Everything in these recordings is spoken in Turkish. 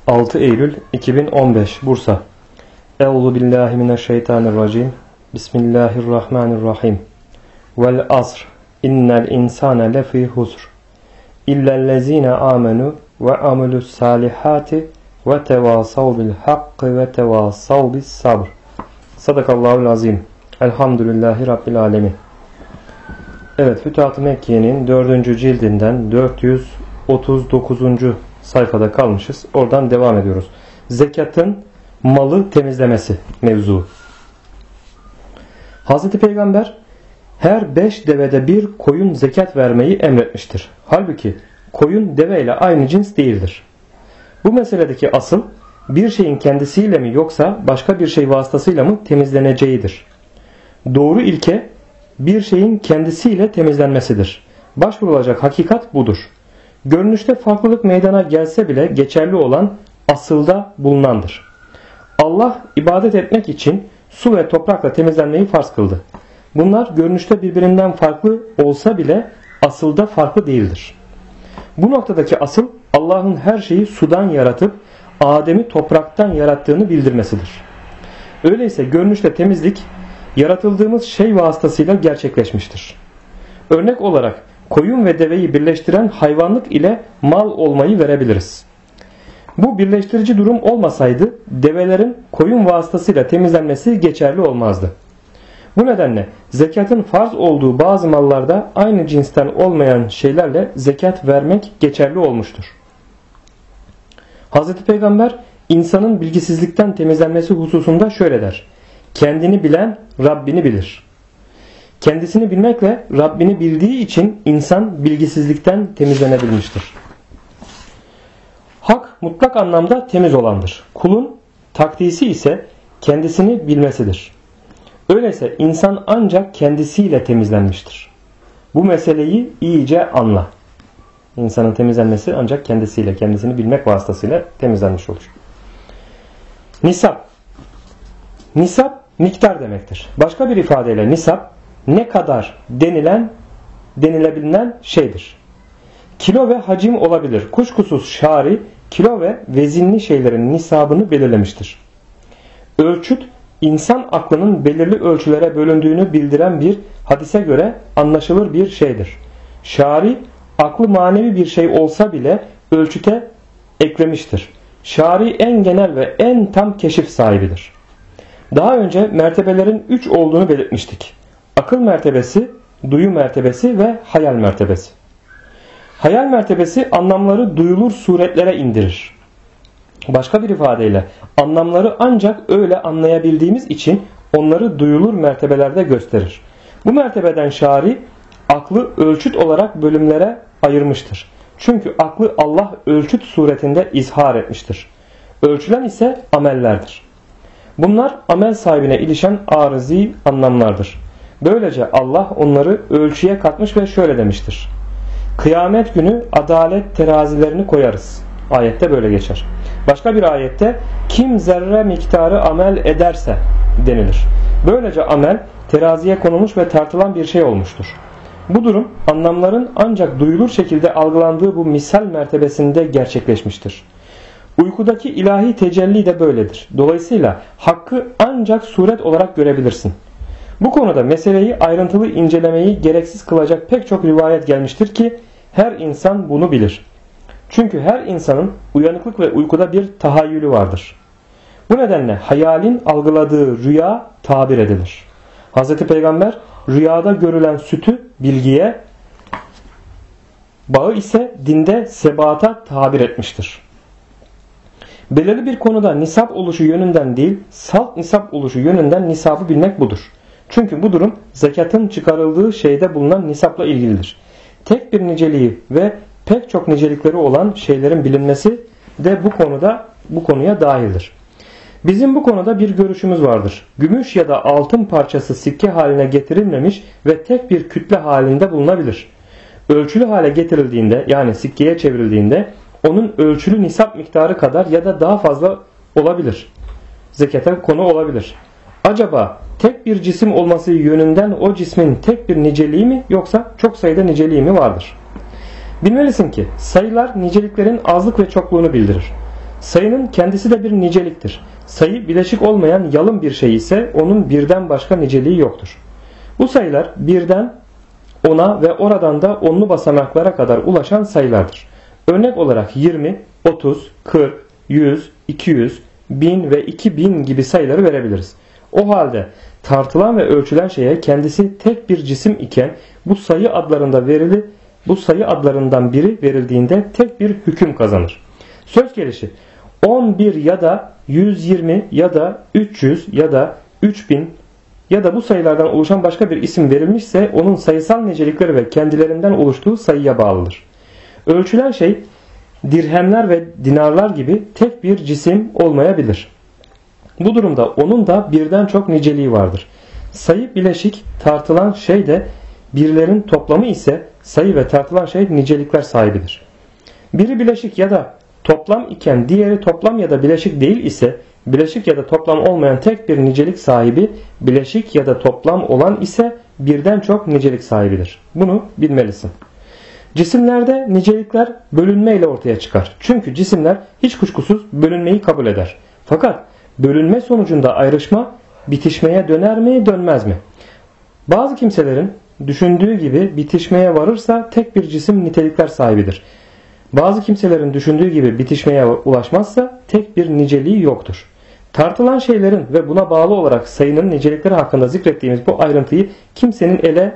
6 Eylül 2015 Bursa. Euzubillahimineşşeytanirracim. Bismillahirrahmanirrahim. Vel asr. İnnel insane lefî husr. İllellezîne âmenû ve amelüssâlihâti ve tevâsav bil hakkı ve tevâsav bis sabr. Sadakallahul azim. Elhamdülillahi Rabbil alemin. Evet, Fütuhat-ı Mekke'nin 4. cildinden 439. sayfada kalmışız. Oradan devam ediyoruz. Zekatın malı temizlemesi mevzu. Hazreti Peygamber her 5 devede bir koyun zekat vermeyi emretmiştir. Halbuki koyun deveyle aynı cins değildir. Bu meseledeki asıl bir şeyin kendisiyle mi yoksa başka bir şey vasıtasıyla mı temizleneceğidir. Doğru ilke bir şeyin kendisiyle temizlenmesidir. Başvurulacak hakikat budur. Görünüşte farklılık meydana gelse bile geçerli olan asılda bulunandır. Allah ibadet etmek için su ve toprakla temizlenmeyi farz kıldı. Bunlar görünüşte birbirinden farklı olsa bile asılda farklı değildir. Bu noktadaki asıl Allah'ın her şeyi sudan yaratıp Adem'i topraktan yarattığını bildirmesidir. Öyleyse görünüşte temizlik yaratıldığımız şey vasıtasıyla gerçekleşmiştir. Örnek olarak koyun ve deveyi birleştiren hayvanlık ile mal olmayı verebiliriz. Bu birleştirici durum olmasaydı develerin koyun vasıtasıyla temizlenmesi geçerli olmazdı. Bu nedenle zekatın farz olduğu bazı mallarda aynı cinsten olmayan şeylerle zekat vermek geçerli olmuştur. Hazreti Peygamber insanın bilgisizlikten temizlenmesi hususunda şöyle der: kendini bilen Rabbini bilir. Kendisini bilmekle Rabbini bildiği için insan bilgisizlikten temizlenebilmiştir. Hak mutlak anlamda temiz olandır. Kulun takdisi ise kendisini bilmesidir. Öyleyse insan ancak kendisiyle temizlenmiştir. Bu meseleyi iyice anla. İnsanın temizlenmesi ancak kendisiyle, kendisini bilmek vasıtasıyla temizlenmiş olur. Nisap. Nisap miktar demektir. Başka bir ifadeyle nisap ne kadar denilebilen şeydir. Kilo ve hacim olabilir. Kuşkusuz şari kilo ve vezinli şeylerin nisabını belirlemiştir. Ölçüt insan aklının belirli ölçülere bölündüğünü bildiren bir hadise göre anlaşılır bir şeydir. Şari aklı manevi bir şey olsa bile ölçüte eklemiştir. Şari en genel ve en tam keşif sahibidir. Daha önce mertebelerin 3 olduğunu belirtmiştik. Akıl mertebesi, duyu mertebesi ve hayal mertebesi. Hayal mertebesi anlamları duyulur suretlere indirir. Başka bir ifadeyle anlamları ancak öyle anlayabildiğimiz için onları duyulur mertebelerde gösterir. Bu mertebeden şari aklı ölçüt olarak bölümlere ayırmıştır. Çünkü aklı Allah ölçüt suretinde izhar etmiştir. Ölçülen ise amellerdir. Bunlar amel sahibine ilişen arızi anlamlardır. Böylece Allah onları ölçüye katmış ve şöyle demiştir: kıyamet günü adalet terazilerini koyarız. Ayette böyle geçer. Başka bir ayette kim zerre miktarı amel ederse denilir. Böylece amel teraziye konulmuş ve tartılan bir şey olmuştur. Bu durum anlamların ancak duyulur şekilde algılandığı bu misal mertebesinde gerçekleşmiştir. Uykudaki ilahi tecelli de böyledir. Dolayısıyla hakkı ancak suret olarak görebilirsin. Bu konuda meseleyi ayrıntılı incelemeyi gereksiz kılacak pek çok rivayet gelmiştir ki her insan bunu bilir. Çünkü her insanın uyanıklık ve uykuda bir tahayyülü vardır. Bu nedenle hayalin algıladığı rüya tabir edilir. Hz. Peygamber rüyada görülen sütü bilgiye, bağı ise dinde sebata tabir etmiştir. Belirli bir konuda nisap oluşu yönünden değil, salt nisap oluşu yönünden nisabı bilmek budur. Çünkü bu durum zekatın çıkarıldığı şeyde bulunan nisapla ilgilidir. Tek bir niceliği ve pek çok nicelikleri olan şeylerin bilinmesi de bu konuya dahildir. Bizim bu konuda bir görüşümüz vardır. Gümüş ya da altın parçası sikke haline getirilmemiş ve tek bir kütle halinde bulunabilir. Ölçülü hale getirildiğinde, yani sikkeye çevrildiğinde onun ölçülü nisap miktarı kadar ya da daha fazla olabilir. Zekata konu olabilir. Acaba tek bir cisim olması yönünden o cismin tek bir niceliği mi yoksa çok sayıda niceliği mi vardır? Bilmelisin ki sayılar niceliklerin azlık ve çokluğunu bildirir. Sayının kendisi de bir niceliktir. Sayı bileşik olmayan yalın bir şey ise onun birden başka niceliği yoktur. Bu sayılar birden ona ve oradan da onlu basamaklara kadar ulaşan sayılardır. Örnek olarak 20, 30, 40, 100, 200, 1000 ve 2000 gibi sayıları verebiliriz. O halde tartılan ve ölçülen şeye kendisi tek bir cisim iken bu sayı adlarından biri verildiğinde tek bir hüküm kazanır. Söz gelişi 11 ya da 120 ya da 300 ya da 3000 ya da bu sayılardan oluşan başka bir isim verilmişse onun sayısal nicelikleri ve kendilerinden oluştuğu sayıya bağlıdır. Ölçülen şey dirhemler ve dinarlar gibi tek bir cisim olmayabilir. Bu durumda onun da birden çok niceliği vardır. Sayı bileşik, tartılan şey de birlerin toplamı ise sayı ve tartılan şey nicelikler sahibidir. Biri bileşik ya da toplam iken diğeri toplam ya da bileşik değil ise bileşik ya da toplam olmayan tek bir nicelik sahibi, bileşik ya da toplam olan ise birden çok nicelik sahibidir. Bunu bilmelisin. Cisimlerde nicelikler bölünme ile ortaya çıkar. Çünkü cisimler hiç kuşkusuz bölünmeyi kabul eder. Fakat bölünme sonucunda ayrışma bitişmeye döner mi dönmez mi? Bazı kimselerin düşündüğü gibi bitişmeye varırsa tek bir cisim nitelikler sahibidir. Bazı kimselerin düşündüğü gibi bitişmeye ulaşmazsa tek bir niceliği yoktur. Tartılan şeylerin ve buna bağlı olarak sayının nicelikleri hakkında zikrettiğimiz bu ayrıntıyı kimsenin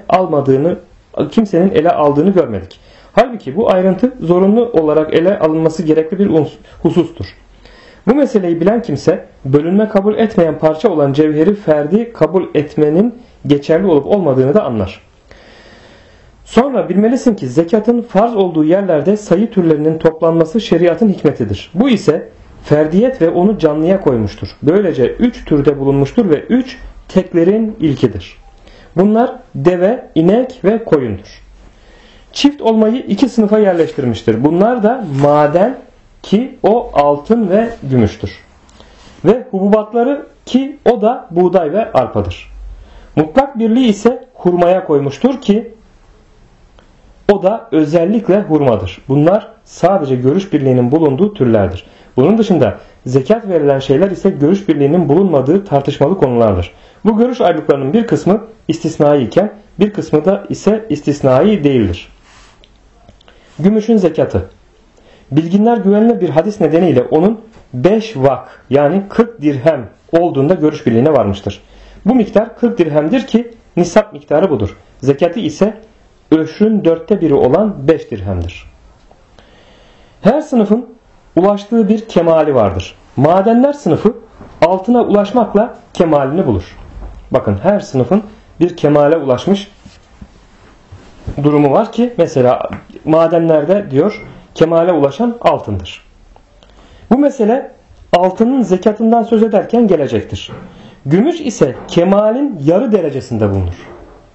ele aldığını görmedik. Halbuki bu ayrıntı zorunlu olarak ele alınması gerekli bir husustur. Bu meseleyi bilen kimse bölünme kabul etmeyen parça olan cevheri ferdi kabul etmenin geçerli olup olmadığını da anlar. Sonra bilmelisin ki zekatın farz olduğu yerlerde sayı türlerinin toplanması şeriatın hikmetidir. Bu ise ferdiyet ve onu canlıya koymuştur. Böylece 3 türde bulunmuştur ve 3 teklerin ilkidir. Bunlar deve, inek ve koyundur. Çift olmayı 2 sınıfa yerleştirmiştir. Bunlar da maden ki o altın ve gümüştür. Ve hububatları ki o da buğday ve arpadır. Mutlak birliği ise hurmaya koymuştur ki o da özellikle hurmadır. Bunlar sadece görüş birliğinin bulunduğu türlerdir. Bunun dışında zekat verilen şeyler ise görüş birliğinin bulunmadığı tartışmalı konulardır. Bu görüş ayrılıklarının bir kısmı istisnai iken bir kısmı da ise istisnai değildir. Gümüşün zekatı. Bilginler güvenilir bir hadis nedeniyle onun 5 vak yani 40 dirhem olduğunda görüş birliğine varmıştır. Bu miktar 40 dirhemdir ki nisap miktarı budur. Zekatı ise öşrün 1/4 olan 5 dirhemdir. Her sınıfın ulaştığı bir kemali vardır. Madenler sınıfı altına ulaşmakla kemalini bulur. Bakın her sınıfın bir kemale ulaşmış durumu var ki mesela madenlerde diyor kemale ulaşan altındır. Bu mesele altının zekatından söz ederken gelecektir. Gümüş ise kemalin yarı derecesinde bulunur.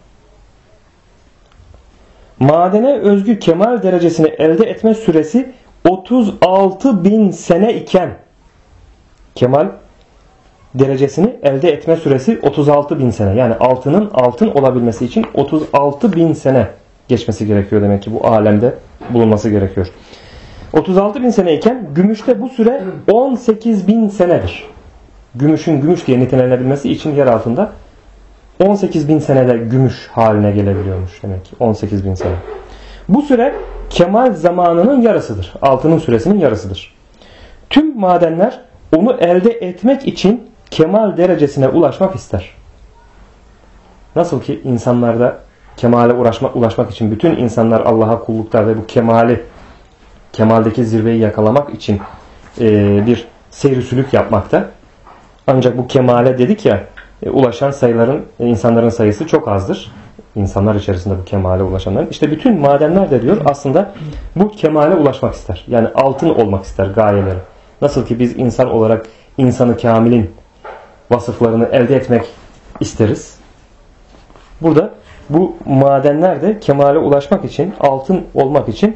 Madene özgü kemal derecesini elde etme süresi 36.000 sene iken kemal derecesini elde etme süresi 36.000 sene. Yani altının altın olabilmesi için 36.000 sene geçmesi gerekiyor demek ki bu alemde bulunması gerekiyor. 36.000 sene iken gümüşte bu süre 18.000 senedir. Gümüşün gümüş diye nitelenilebilmesi için yer altında 18.000 senede gümüş haline gelebiliyormuş demek ki 18.000 sene. Bu süre kemal zamanının yarısıdır. Altının süresinin yarısıdır. Tüm madenler onu elde etmek için kemal derecesine ulaşmak ister. Nasıl ki insanlarda kemale ulaşmak için bütün insanlar Allah'a kullukta ve bu kemaldeki zirveyi yakalamak için bir seyri sülük yapmakta. Ancak bu kemale dedik ya ulaşan insanların sayısı çok azdır. İnsanlar içerisinde bu kemale ulaşanların. İşte bütün madenler de diyor aslında bu kemale ulaşmak ister. Yani altın olmak ister gayeleri. Nasıl ki biz insan olarak insanı kamilin vasıflarını elde etmek isteriz. Burada bu madenler de kemale ulaşmak için, altın olmak için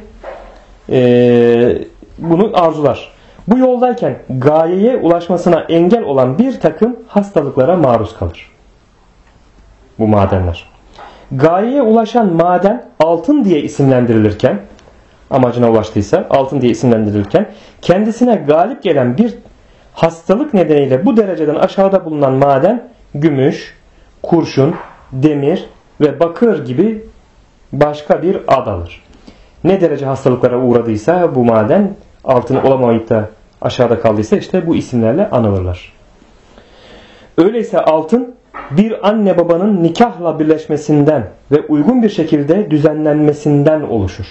bunu arzular. Bu yoldayken gayeye ulaşmasına engel olan bir takım hastalıklara maruz kalır. Bu madenler. Gayeye ulaşan maden altın diye isimlendirilirken amacına ulaştıysa, altın diye isimlendirilirken kendisine galip gelen bir hastalık nedeniyle bu dereceden aşağıda bulunan maden gümüş, kurşun, demir ve bakır gibi başka bir ad alır. Ne derece hastalıklara uğradıysa bu maden, altın olamayıp da aşağıda kaldıysa işte bu isimlerle anılırlar. Öyleyse altın bir anne babanın nikahla birleşmesinden ve uygun bir şekilde düzenlenmesinden oluşur.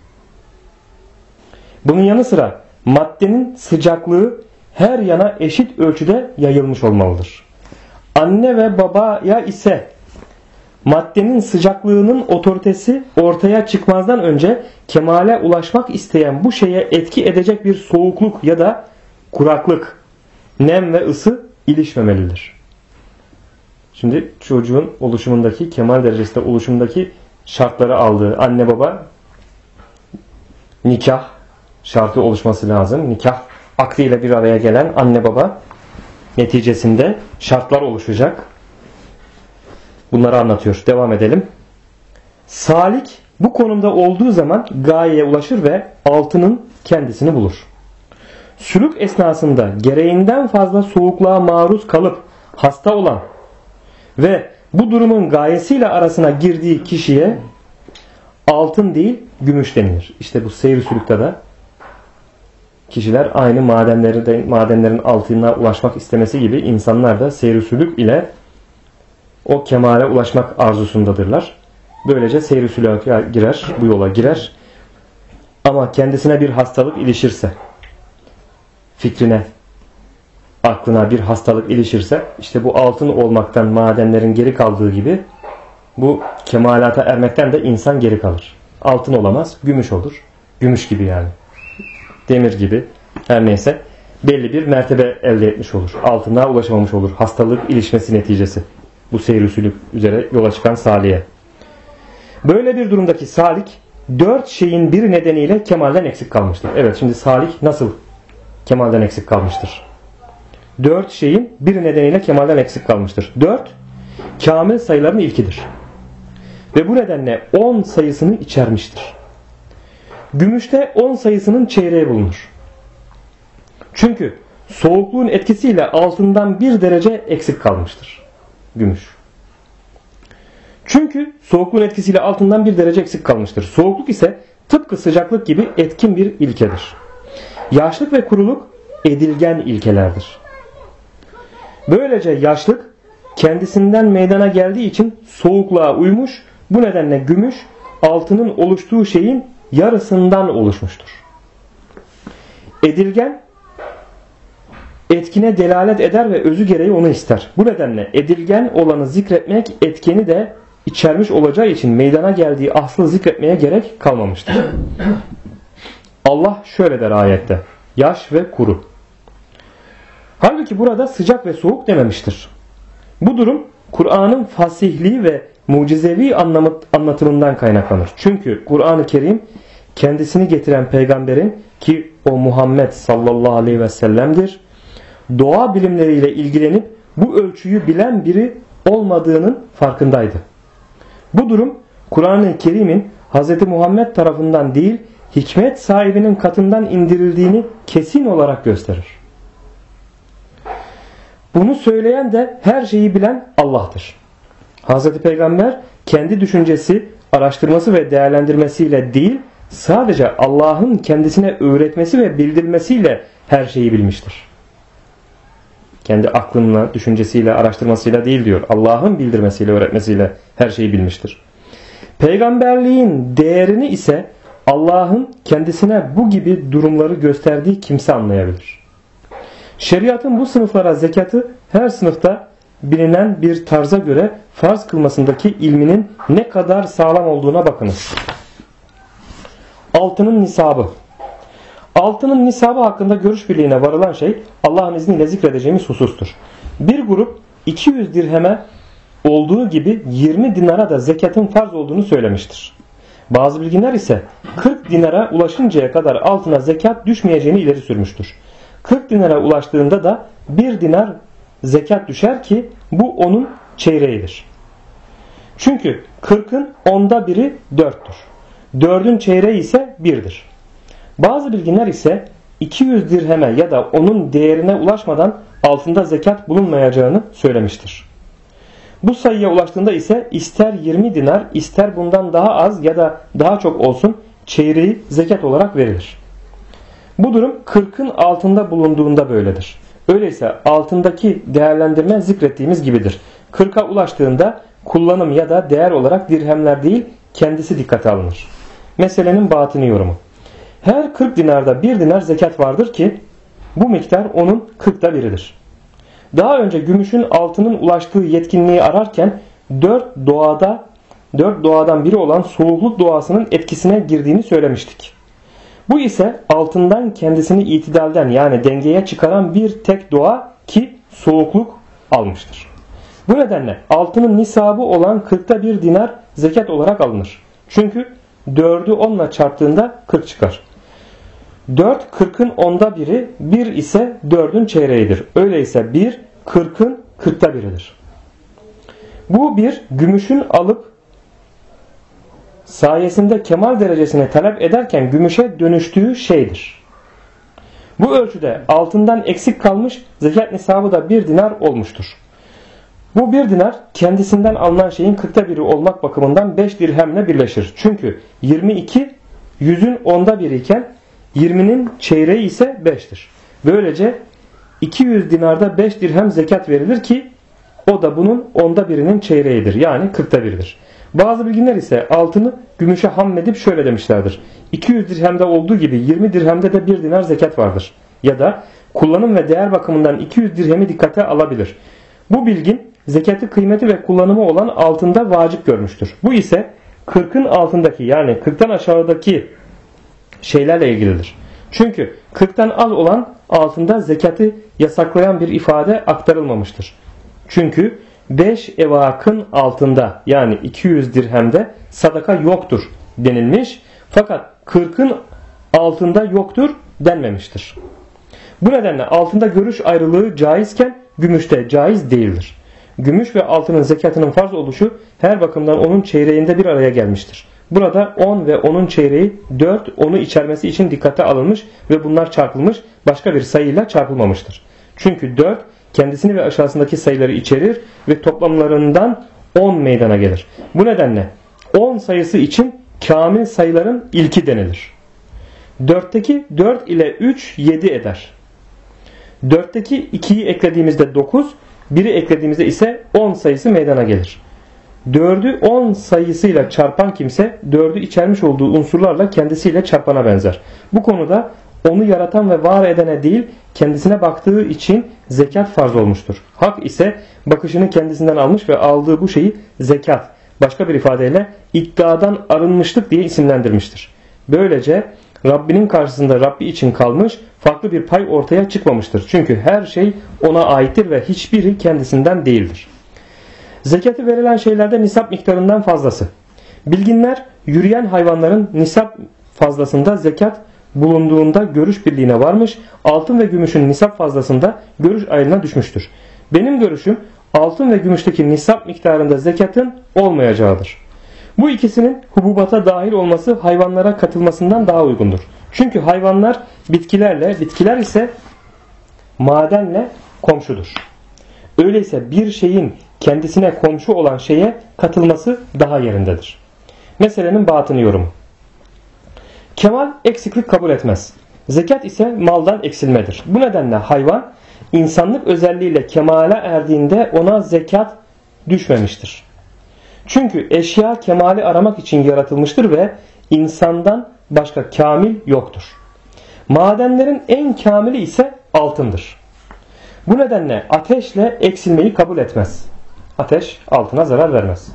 Bunun yanı sıra maddenin sıcaklığı her yana eşit ölçüde yayılmış olmalıdır. Anne ve babaya ise maddenin sıcaklığının otoritesi ortaya çıkmazdan önce kemale ulaşmak isteyen bu şeye etki edecek bir soğukluk ya da kuraklık, nem ve ısı ilişmemelidir. Şimdi çocuğun oluşumundaki, kemal derecesinde oluşumundaki şartları aldığı anne baba, nikah şartı oluşması lazım. Nikah akdiyle bir araya gelen anne baba neticesinde şartlar oluşacak. Bunları anlatıyor. Devam edelim. Salik bu konumda olduğu zaman gayeye ulaşır ve altının kendisini bulur. Sülük esnasında gereğinden fazla soğukluğa maruz kalıp hasta olan ve bu durumun gayesiyle arasına girdiği kişiye altın değil gümüş denilir. İşte bu seyir sülükte de kişiler aynı madenlerin altına ulaşmak istemesi gibi insanlar da seyir sülük ile o kemale ulaşmak arzusundadırlar. Böylece seyir sülüke girer, bu yola girer. Ama kendisine bir hastalık ilişirse, fikrine, aklına bir hastalık ilişirse, işte bu altın olmaktan madenlerin geri kaldığı gibi bu kemalata ermekten de insan geri kalır. Altın olamaz, gümüş olur. Gümüş gibi yani. Demir gibi, her neyse belli bir mertebe elde etmiş olur. Altınlığa ulaşamamış olur. Hastalık ilişmesi neticesi. Bu seyir sülük üzere yola çıkan saliye. Böyle bir durumdaki salik 4 şeyin bir nedeniyle kemalden eksik kalmıştır. Evet, şimdi salik nasıl kemalden eksik kalmıştır? 4 şeyin bir nedeniyle kemalden eksik kalmıştır. 4 kamil sayıların ilkidir. Ve bu nedenle 10 sayısını içermiştir. Gümüşte 10 sayısının çeyreği bulunur. Çünkü soğukluğun etkisiyle altından 1 derece eksik kalmıştır. Gümüş. Çünkü soğukluğun etkisiyle altından 1 derece eksik kalmıştır. Soğukluk ise tıpkı sıcaklık gibi etkin bir ilkedir. Yaşlık ve kuruluk edilgen ilkelerdir. Böylece yaşlık kendisinden meydana geldiği için soğukluğa uymuş, bu nedenle gümüş altının oluştuğu şeyin yarısından oluşmuştur. Edilgen etkine delalet eder ve özü gereği onu ister. Bu nedenle edilgen olanı zikretmek etkeni de içermiş olacağı için meydana geldiği aslı zikretmeye gerek kalmamıştır. Allah şöyle der ayette: yaş ve kuru. Halbuki burada sıcak ve soğuk dememiştir. Bu durum Kur'an'ın fasihliği ve mucizevi anlatımından kaynaklanır. Çünkü Kur'an-ı Kerim kendisini getiren peygamberin, ki o Muhammed sallallahu aleyhi ve sellem'dir, doğa bilimleriyle ilgilenip bu ölçüyü bilen biri olmadığının farkındaydı. Bu durum Kur'an-ı Kerim'in Hz. Muhammed tarafından değil, hikmet sahibinin katından indirildiğini kesin olarak gösterir. Bunu söyleyen de her şeyi bilen Allah'tır. Hz. Peygamber kendi düşüncesi, araştırması ve değerlendirmesiyle değil, sadece Allah'ın kendisine öğretmesi ve bildirmesiyle her şeyi bilmiştir. Kendi aklınla, düşüncesiyle, araştırmasıyla değil diyor. Allah'ın bildirmesiyle, öğretmesiyle her şeyi bilmiştir. Peygamberliğin değerini ise Allah'ın kendisine bu gibi durumları gösterdiği kimse anlayabilir. Şeriatın bu sınıflara zekatı her sınıfta bilinen bir tarza göre farz kılmasındaki ilminin ne kadar sağlam olduğuna bakınız. Altının nisabı. Altının nisabı hakkında görüş birliğine varılan şey Allah'ın izniyle zikredeceğimiz husustur. Bir grup 200 dirheme olduğu gibi 20 dinara da zekatın farz olduğunu söylemiştir. Bazı bilginler ise 40 dinara ulaşıncaya kadar altına zekat düşmeyeceğini ileri sürmüştür. 40 dinara ulaştığında da 1 dinar zekat düşer ki bu onun çeyreğidir. Çünkü 40'ın onda biri 4'tür. 4'ün çeyreği ise 1'dir. Bazı bilginler ise 200 dirheme ya da onun değerine ulaşmadan altında zekat bulunmayacağını söylemiştir. Bu sayıya ulaştığında ise ister 20 dinar ister bundan daha az ya da daha çok olsun çeyreği zekat olarak verilir. Bu durum 40'ın altında bulunduğunda böyledir. Öyleyse altındaki değerlendirme zikrettiğimiz gibidir. 40'a ulaştığında kullanım ya da değer olarak dirhemler değil kendisi dikkate alınır. Meselenin batini yorumu. Her 40 dinarda 1 dinar zekat vardır ki bu miktar onun 40'ta biridir. Daha önce gümüşün altının ulaştığı yetkinliği ararken 4 doğadan biri olan soğukluk doğasının etkisine girdiğini söylemiştik. Bu ise altından kendisini itidalden yani dengeye çıkaran bir tek doğa ki soğukluk almıştır. Bu nedenle altının nisabı olan 40'ta 1 dinar zekat olarak alınır. Çünkü 4'ü 10 ile çarptığında 40 çıkar. 4 40'ın onda biri, 1 ise 4'ün çeyreğidir. Öyleyse 1 40'ın 40'ta biridir. Bu bir gümüşün alıp sayesinde kemal derecesine talep ederken gümüşe dönüştüğü şeydir. Bu ölçüde altından eksik kalmış zekat nisabı da 1 dinar olmuştur. Bu 1 dinar kendisinden alınan şeyin 40'ta biri olmak bakımından 5 dirhemle birleşir. Çünkü 22 100'ün onda biri iken 20'nin çeyreği ise 5'tir. Böylece 200 dinarda 5 dirhem zekat verilir ki o da bunun onda birinin çeyreğidir. Yani 40'ta biridir. Bazı bilginler ise altını gümüşe hamledip şöyle demişlerdir. 200 dirhemde olduğu gibi 20 dirhemde de 1 dinar zekat vardır. Ya da kullanım ve değer bakımından 200 dirhemi dikkate alabilir. Bu bilgin zekatı kıymeti ve kullanımı olan altında vacip görmüştür. Bu ise 40'ın altındaki yani 40'tan aşağıdaki şeylerle ilgilidir. Çünkü 40'tan az olan altında zekatı yasaklayan bir ifade aktarılmamıştır. Çünkü 5 evakın altında yani 200 dirhemde sadaka yoktur denilmiş fakat 40'ın altında yoktur denmemiştir. Bu nedenle altında görüş ayrılığı caizken gümüşte caiz değildir. Gümüş ve altının zekatının farz oluşu her bakımdan onun çeyreğinde bir araya gelmiştir. Burada 10 ve onun çeyreği 4 onu içermesi için dikkate alınmış ve bunlar çarpılmış başka bir sayıyla çarpılmamıştır. Çünkü 4 kendisini ve aşağısındaki sayıları içerir ve toplamlarından 10 meydana gelir. Bu nedenle 10 sayısı için kamil sayıların ilki denilir. 4'teki 4 ile 3 7 eder. 4'teki 2'yi eklediğimizde 9, 1'i eklediğimizde ise 10 sayısı meydana gelir. 4'ü 10 sayısıyla çarpan kimse 4'ü içermiş olduğu unsurlarla kendisiyle çarpana benzer. Bu konuda onu yaratan ve var edene değil kendisine baktığı için zekat farz olmuştur. Hak ise bakışını kendisinden almış ve aldığı bu şeyi zekat, başka bir ifadeyle iddiadan arınmışlık diye isimlendirmiştir. Böylece Rabbinin karşısında Rabbi için kalmış farklı bir pay ortaya çıkmamıştır. Çünkü her şey ona aittir ve hiçbiri kendisinden değildir. Zekatı verilen şeylerde nisap miktarından fazlası. Bilginler yürüyen hayvanların nisap fazlasında zekat bulunduğunda görüş birliğine varmış, altın ve gümüşün nisap fazlasında görüş ayrılığına düşmüştür. Benim görüşüm altın ve gümüşteki nisap miktarında zekatın olmayacağıdır. Bu ikisinin hububata dahil olması hayvanlara katılmasından daha uygundur. Çünkü hayvanlar bitkilerle, bitkiler ise madenle komşudur. Öyleyse bir şeyin kendisine komşu olan şeye katılması daha yerindedir. Meselenin batını yorumu. Kemal eksiklik kabul etmez. Zekat ise maldan eksilmedir. Bu nedenle hayvan insanlık özelliğiyle kemale erdiğinde ona zekat düşmemiştir. Çünkü eşya kemali aramak için yaratılmıştır ve insandan başka kamil yoktur. Madenlerin en kamili ise altındır. Bu nedenle ateşle eksilmeyi kabul etmez. Ateş altına zarar vermez.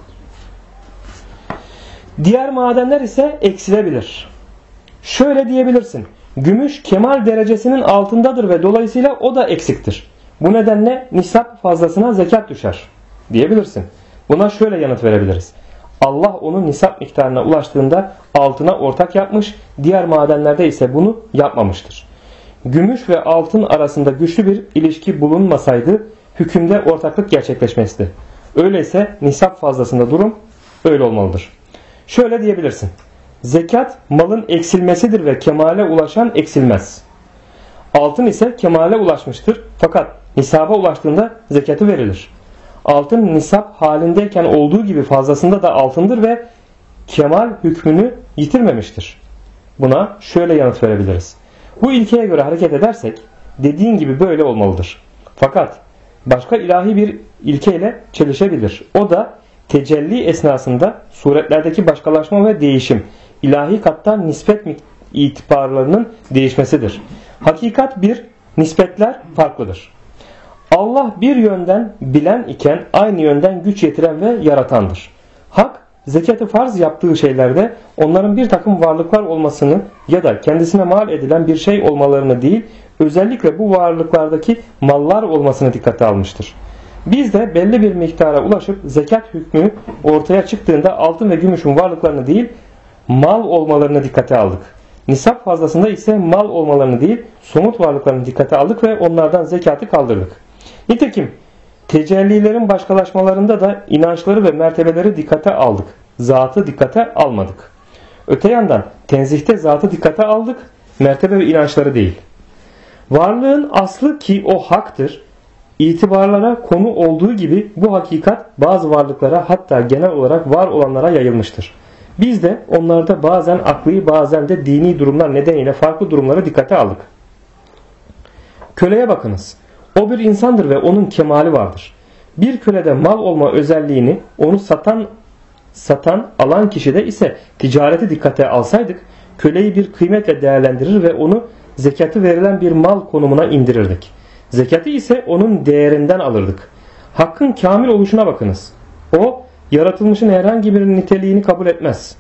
Diğer madenler ise eksilebilir. Şöyle diyebilirsin. Gümüş kemal derecesinin altındadır ve dolayısıyla o da eksiktir. Bu nedenle nisap fazlasına zekat düşer diyebilirsin. Buna şöyle yanıt verebiliriz. Allah onu nisap miktarına ulaştığında altına ortak yapmış, diğer madenlerde ise bunu yapmamıştır. Gümüş ve altın arasında güçlü bir ilişki bulunmasaydı hükümde ortaklık gerçekleşmezdi. Öyleyse nisap fazlasında durum öyle olmalıdır. Şöyle diyebilirsin. Zekat malın eksilmesidir ve kemale ulaşan eksilmez. Altın ise kemale ulaşmıştır fakat nisaba ulaştığında zekatı verilir. Altın nisap halindeyken olduğu gibi fazlasında da altındır ve kemal hükmünü yitirmemiştir. Buna şöyle yanıt verebiliriz. Bu ilkeye göre hareket edersek dediğin gibi böyle olmalıdır. Fakat başka ilahi bir ilkeyle çelişebilir. O da tecelli esnasında suretlerdeki başkalaşma ve değişim, ilahi kattan nispet itibarlarının değişmesidir. Hakikat bir, nispetler farklıdır. Allah bir yönden bilen iken aynı yönden güç yetiren ve yaratandır. Hak, zekatı farz yaptığı şeylerde onların bir takım varlıklar olmasını ya da kendisine mal edilen bir şey olmalarını değil, özellikle bu varlıklardaki mallar olmasını dikkate almıştır. Biz de belli bir miktara ulaşıp zekat hükmü ortaya çıktığında altın ve gümüşün varlıklarını değil, mal olmalarını dikkate aldık. Nisap fazlasında ise mal olmalarını değil, somut varlıklarını dikkate aldık ve onlardan zekatı kaldırdık. Nitekim tecellilerin başkalaşmalarında da inançları ve mertebeleri dikkate aldık. Zatı dikkate almadık. Öte yandan tenzihte zatı dikkate aldık, mertebe ve inançları değil. Varlığın aslı ki o haktır, itibarlara konu olduğu gibi bu hakikat bazı varlıklara hatta genel olarak var olanlara yayılmıştır. Biz de onlarda bazen akli bazen de dini durumlar nedeniyle farklı durumlara dikkate aldık. Köleye bakınız. O bir insandır ve onun kemali vardır. Bir kölede mal olma özelliğini onu satan alan kişide ise ticareti dikkate alsaydık köleyi bir kıymetle değerlendirir ve onu zekatı verilen bir mal konumuna indirirdik. Zekatı ise onun değerinden alırdık. Hakkın kamil oluşuna bakınız. O yaratılmışın herhangi bir niteliğini kabul etmez.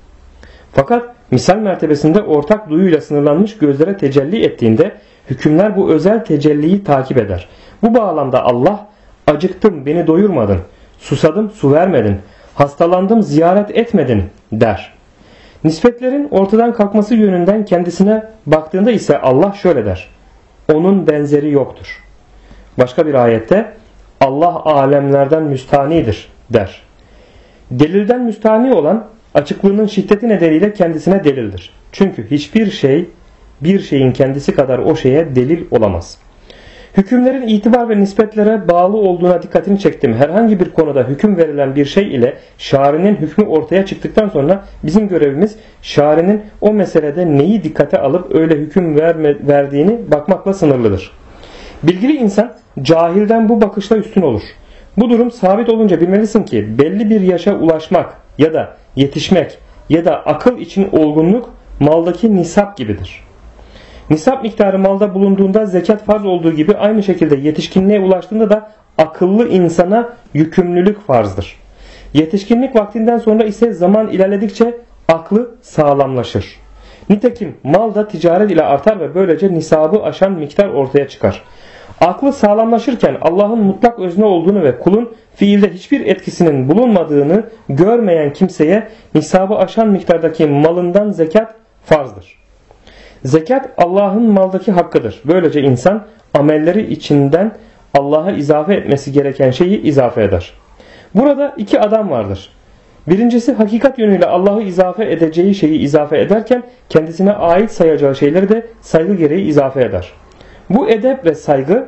Fakat misal mertebesinde ortak duyuyla sınırlanmış gözlere tecelli ettiğinde hükümler bu özel tecelliyi takip eder. Bu bağlamda Allah acıktım beni doyurmadın, susadım su vermedin, hastalandım ziyaret etmedin der. Nispetlerin ortadan kalkması yönünden kendisine baktığında ise Allah şöyle der. Onun benzeri yoktur. Başka bir ayette Allah alemlerden müstanidir der. Delilden müstani olan açıklığının şiddeti nedeniyle kendisine delildir. Çünkü hiçbir şey bir şeyin kendisi kadar o şeye delil olamaz. Hükümlerin itibar ve nispetlere bağlı olduğuna dikkatini çektim. Herhangi bir konuda hüküm verilen bir şey ile şarinin hükmü ortaya çıktıktan sonra bizim görevimiz şarinin o meselede neyi dikkate alıp öyle hüküm verdiğini bakmakla sınırlıdır. Bilgili insan cahilden bu bakışla üstün olur. Bu durum sabit olunca bilmelisin ki belli bir yaşa ulaşmak ya da yetişmek ya da akıl için olgunluk maldaki nisap gibidir. Nisap miktarı malda bulunduğunda zekat farz olduğu gibi aynı şekilde yetişkinliğe ulaştığında da akıllı insana yükümlülük farzdır. Yetişkinlik vaktinden sonra ise zaman ilerledikçe aklı sağlamlaşır. Nitekim mal da ticaret ile artar ve böylece nisabı aşan miktar ortaya çıkar. Aklı sağlamlaşırken Allah'ın mutlak özne olduğunu ve kulun fiilde hiçbir etkisinin bulunmadığını görmeyen kimseye nisabı aşan miktardaki malından zekat farzdır. Zekat Allah'ın maldaki hakkıdır. Böylece insan amelleri içinden Allah'a izafe etmesi gereken şeyi izafe eder. Burada iki adam vardır. Birincisi hakikat yönüyle Allah'ı izafe edeceği şeyi izafe ederken kendisine ait sayacağı şeyleri de saygı gereği izafe eder. Bu edep ve saygı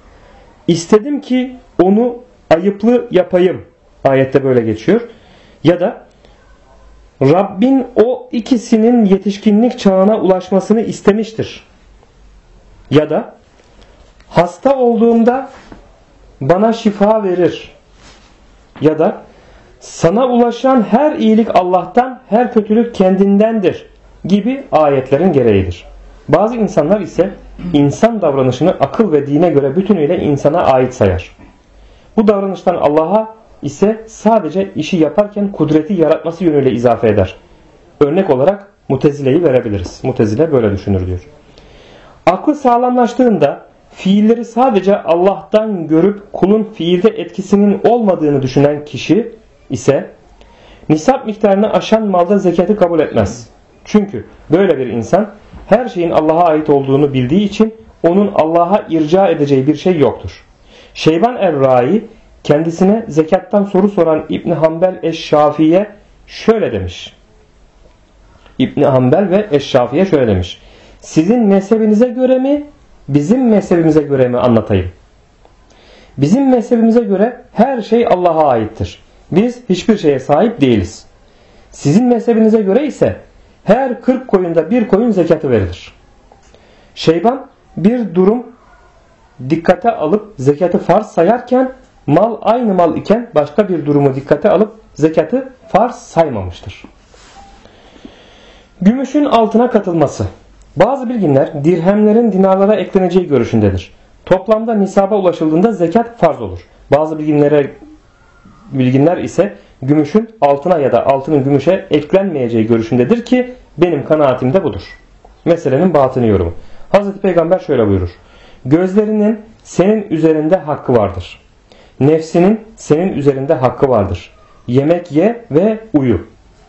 istedim ki onu ayıplı yapayım ayette böyle geçiyor. Ya da Rabbin o ikisinin yetişkinlik çağına ulaşmasını istemiştir. Ya da hasta olduğumda bana şifa verir. Ya da sana ulaşan her iyilik Allah'tan, her kötülük kendindendir gibi ayetlerin gereğidir. Bazı insanlar ise insan davranışını akıl ve dine göre bütünüyle insana ait sayar. Bu davranıştan Allah'a ise sadece işi yaparken kudreti yaratması yönüyle izafe eder. Örnek olarak Mutezile'yi verebiliriz. Mutezile böyle düşünür diyor. Aklı sağlamlaştığında fiilleri sadece Allah'tan görüp kulun fiilde etkisinin olmadığını düşünen kişi ise nisap miktarını aşan malda zekatı kabul etmez. Çünkü böyle bir insan her şeyin Allah'a ait olduğunu bildiği için onun Allah'a irca edeceği bir şey yoktur. Şeyban el-Rai kendisine zekattan soru soran İbn Hanbel eş-Şafii'ye şöyle demiş. İbn Hanbel ve Eşşafi'ye şöyle demiş. Sizin mezhebinize göre mi, bizim mezhebimize göre mi anlatayım? Bizim mezhebimize göre her şey Allah'a aittir. Biz hiçbir şeye sahip değiliz. Sizin mezhebinize göre ise her 40 koyunda bir koyun zekatı verilir. Şeyban bir durum dikkate alıp zekatı farz sayarken mal aynı mal iken başka bir durumu dikkate alıp zekatı farz saymamıştır. Gümüşün altına katılması. Bazı bilginler dirhemlerin dinarlara ekleneceği görüşündedir. Toplamda nisaba ulaşıldığında zekat farz olur. Bazı bilginler ise gümüşün altına ya da altının gümüşe eklenmeyeceği görüşündedir ki benim kanaatim de budur. Meselenin batını yorumu. Hazreti Peygamber şöyle buyurur. Gözlerinin senin üzerinde hakkı vardır. Nefsinin senin üzerinde hakkı vardır. Yemek ye ve uyu.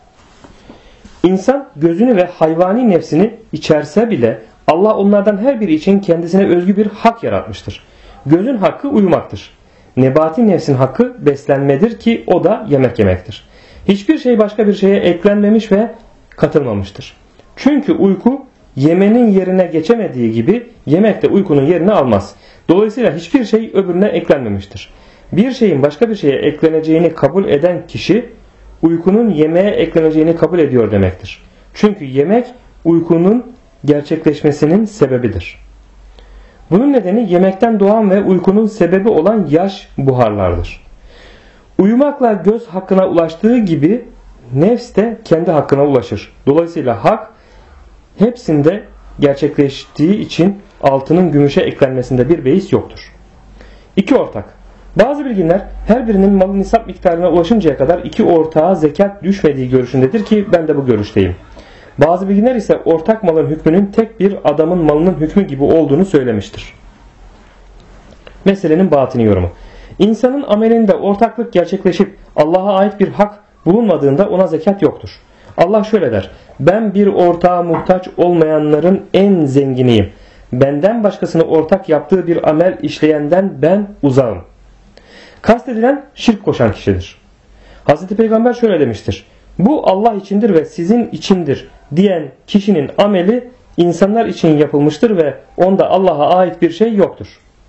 İnsan gözünü ve hayvani nefsini içerse bile Allah onlardan her biri için kendisine özgü bir hak yaratmıştır. Gözün hakkı uyumaktır. Nebati nefsin hakkı beslenmedir ki o da yemek yemektir. Hiçbir şey başka bir şeye eklenmemiş ve katılmamıştır. Çünkü uyku yemenin yerine geçemediği gibi yemek de uykunun yerini almaz. Dolayısıyla hiçbir şey öbürüne eklenmemiştir. Bir şeyin başka bir şeye ekleneceğini kabul eden kişi uykunun yemeğe ekleneceğini kabul ediyor demektir. Çünkü yemek uykunun gerçekleşmesinin sebebidir. Bunun nedeni yemekten doğan ve uykunun sebebi olan yaş buharlardır. Uyumakla göz hakkına ulaştığı gibi nefs de kendi hakkına ulaşır. Dolayısıyla hak hepsinde gerçekleştiği için altının gümüşe eklenmesinde bir beis yoktur. İki ortak. Bazı bilginler her birinin malın nisap miktarına ulaşıncaya kadar iki ortağa zekat düşmediği görüşündedir ki ben de bu görüşteyim. Bazı bilginler ise ortak malın hükmünün tek bir adamın malının hükmü gibi olduğunu söylemiştir. Meselenin batini yorumu. İnsanın amelinde ortaklık gerçekleşip Allah'a ait bir hak bulunmadığında ona zekat yoktur. Allah şöyle der. Ben bir ortağa muhtaç olmayanların en zenginiyim. Benden başkasını ortak yaptığı bir amel işleyenden ben uzağım. Kastedilen şirk koşan kişidir. Hazreti Peygamber şöyle demiştir. Bu Allah içindir ve sizin içindir diyen kişinin ameli insanlar için yapılmıştır ve onda Allah'a ait bir şey yoktur.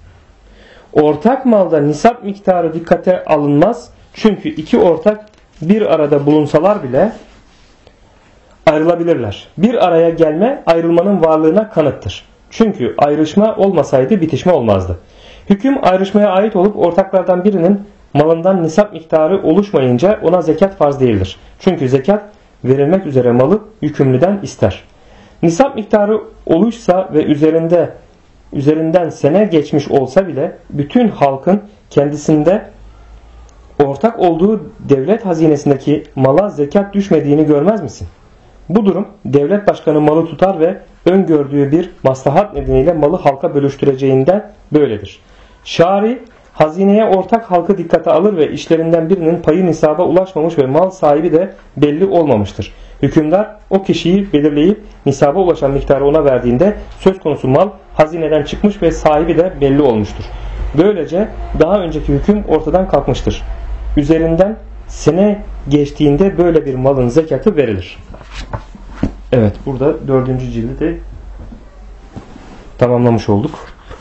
Ortak malda nisap miktarı dikkate alınmaz. Çünkü iki ortak bir arada bulunsalar bile ayrılabilirler. Bir araya gelme ayrılmanın varlığına kanıttır. Çünkü ayrışma olmasaydı bitişme olmazdı. Hüküm ayrışmaya ait olup ortaklardan birinin malından nisap miktarı oluşmayınca ona zekat farz değildir. Çünkü zekat verilmek üzere malı yükümlüden ister. Nisap miktarı oluşsa ve üzerinden sene geçmiş olsa bile bütün halkın kendisinde ortak olduğu devlet hazinesindeki mala zekat düşmediğini görmez misin? Bu durum devlet başkanı malı tutar ve öngördüğü bir maslahat nedeniyle malı halka bölüştüreceğinden böyledir. Şari hazineye ortak halkı dikkate alır ve işlerinden birinin payı nisaba ulaşmamış ve mal sahibi de belli olmamıştır. Hükümdar o kişiyi belirleyip nisaba ulaşan miktarı ona verdiğinde söz konusu mal hazineden çıkmış ve sahibi de belli olmuştur. Böylece daha önceki hüküm ortadan kalkmıştır. Üzerinden sene geçtiğinde böyle bir malın zekatı verilir. Evet, burada 4. cildi de tamamlamış olduk.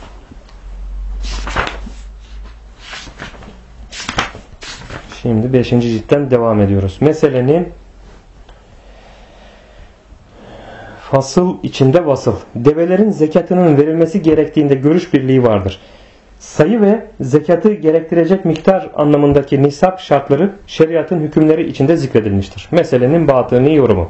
Şimdi 5. ciltten devam ediyoruz. Meselenin fasıl içinde vasıl. Develerin zekatının verilmesi gerektiğinde görüş birliği vardır. Sayı ve zekatı gerektirecek miktar anlamındaki nisap şartları şeriatın hükümleri içinde zikredilmiştir. Meselenin batını yorumu.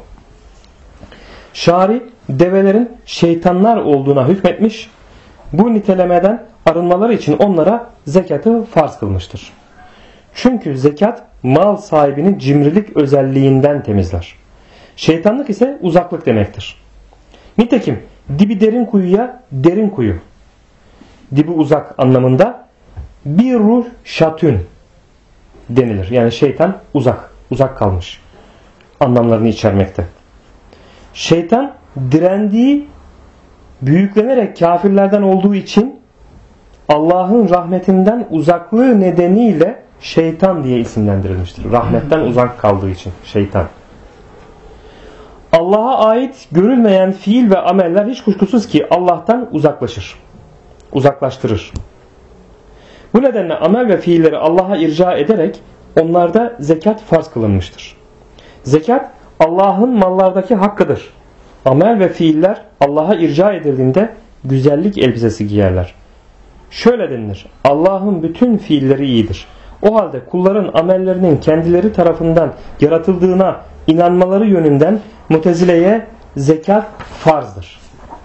Şari develerin şeytanlar olduğuna hükmetmiş, bu nitelemeden arınmaları için onlara zekatı farz kılmıştır. Çünkü zekat mal sahibini cimrilik özelliğinden temizler. Şeytanlık ise uzaklık demektir. Nitekim dibi derin kuyuya derin kuyu, dibi uzak anlamında bir ruh şatün denilir. Yani şeytan uzak kalmış anlamlarını içermekte. Şeytan direndiği büyüklenerek kafirlerden olduğu için Allah'ın rahmetinden uzaklığı nedeniyle şeytan diye isimlendirilmiştir. Rahmetten uzak kaldığı için şeytan. Allah'a ait görülmeyen fiil ve ameller hiç kuşkusuz ki Allah'tan uzaklaştırır. Bu nedenle amel ve fiilleri Allah'a irca ederek onlarda zekat farz kılınmıştır. Zekat Allah'ın mallardaki hakkıdır. Amel ve fiiller Allah'a irca edildiğinde güzellik elbisesi giyerler. Şöyle denilir: Allah'ın bütün fiilleri iyidir. O halde kulların amellerinin kendileri tarafından yaratıldığına inanmaları yönünden Mutezile'ye zekat farzdır.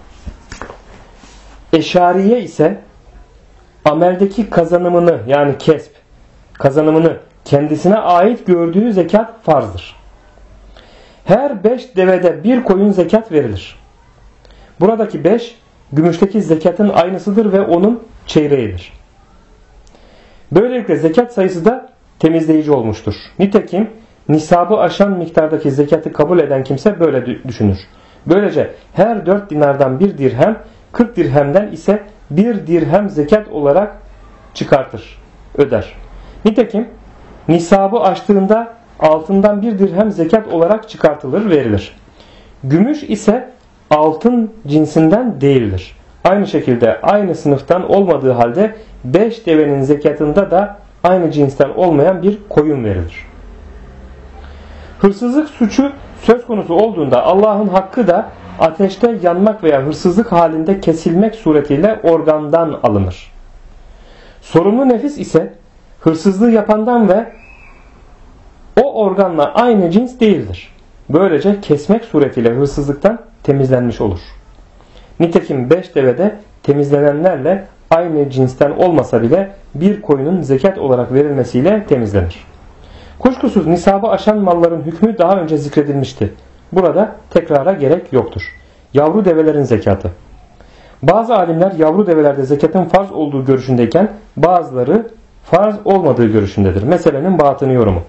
Eşariye ise ameldeki kazanımını, yani kazanımını kendisine ait gördüğü zekat farzdır. Her 5 devede bir koyun zekat verilir. Buradaki 5 gümüşteki zekatın aynısıdır ve onun çeyreğidir. Böylelikle zekat sayısı da temizleyici olmuştur. Nitekim nisabı aşan miktardaki zekatı kabul eden kimse böyle düşünür. Böylece her 4 dinardan 1 dirhem, 40 dirhemden ise 1 dirhem zekat olarak öder. Nitekim nisabı aştığında altından 1 dirhem zekat olarak çıkartılır, verilir. Gümüş ise altın cinsinden değildir. Aynı şekilde aynı sınıftan olmadığı halde 5 devenin zekatında da aynı cinsten olmayan bir koyun verilir. Hırsızlık suçu söz konusu olduğunda Allah'ın hakkı da ateşte yanmak veya hırsızlık halinde kesilmek suretiyle organdan alınır. Sorumlu nefis ise hırsızlığı yapandan ve o organla aynı cins değildir. Böylece kesmek suretiyle hırsızlıktan temizlenmiş olur. Nitekim 5 devede temizlenenlerle aynı cinsten olmasa bile bir koyunun zekat olarak verilmesiyle temizlenir. Kuşkusuz nisabı aşan malların hükmü daha önce zikredilmişti. Burada tekrara gerek yoktur. Yavru develerin zekatı. Bazı alimler yavru develerde zekatın farz olduğu görüşündeyken bazıları farz olmadığı görüşündedir. Meselenin batını yorumu.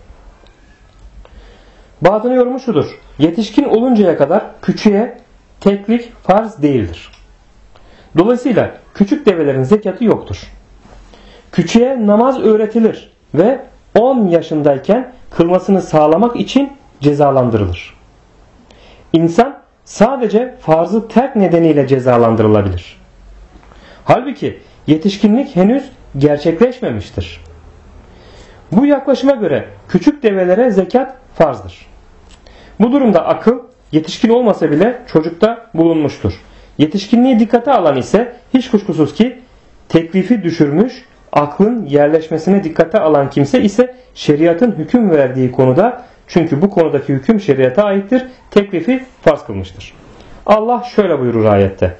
Batını yorumu şudur: yetişkin oluncaya kadar küçüğe teklik farz değildir. Dolayısıyla küçük develerin zekatı yoktur. Küçüğe namaz öğretilir ve 10 yaşındayken kılmasını sağlamak için cezalandırılır. İnsan sadece farzı terk nedeniyle cezalandırılabilir. Halbuki yetişkinlik henüz gerçekleşmemiştir. Bu yaklaşıma göre küçük develere zekat farzdır. Bu durumda akıl yetişkin olmasa bile çocukta bulunmuştur. Yetişkinliği dikkate alan ise hiç kuşkusuz ki teklifi düşürmüş, aklın yerleşmesine dikkate alan kimse ise şeriatın hüküm verdiği konuda, çünkü bu konudaki hüküm şeriata aittir, teklifi farz kılmıştır. Allah şöyle buyurur ayette: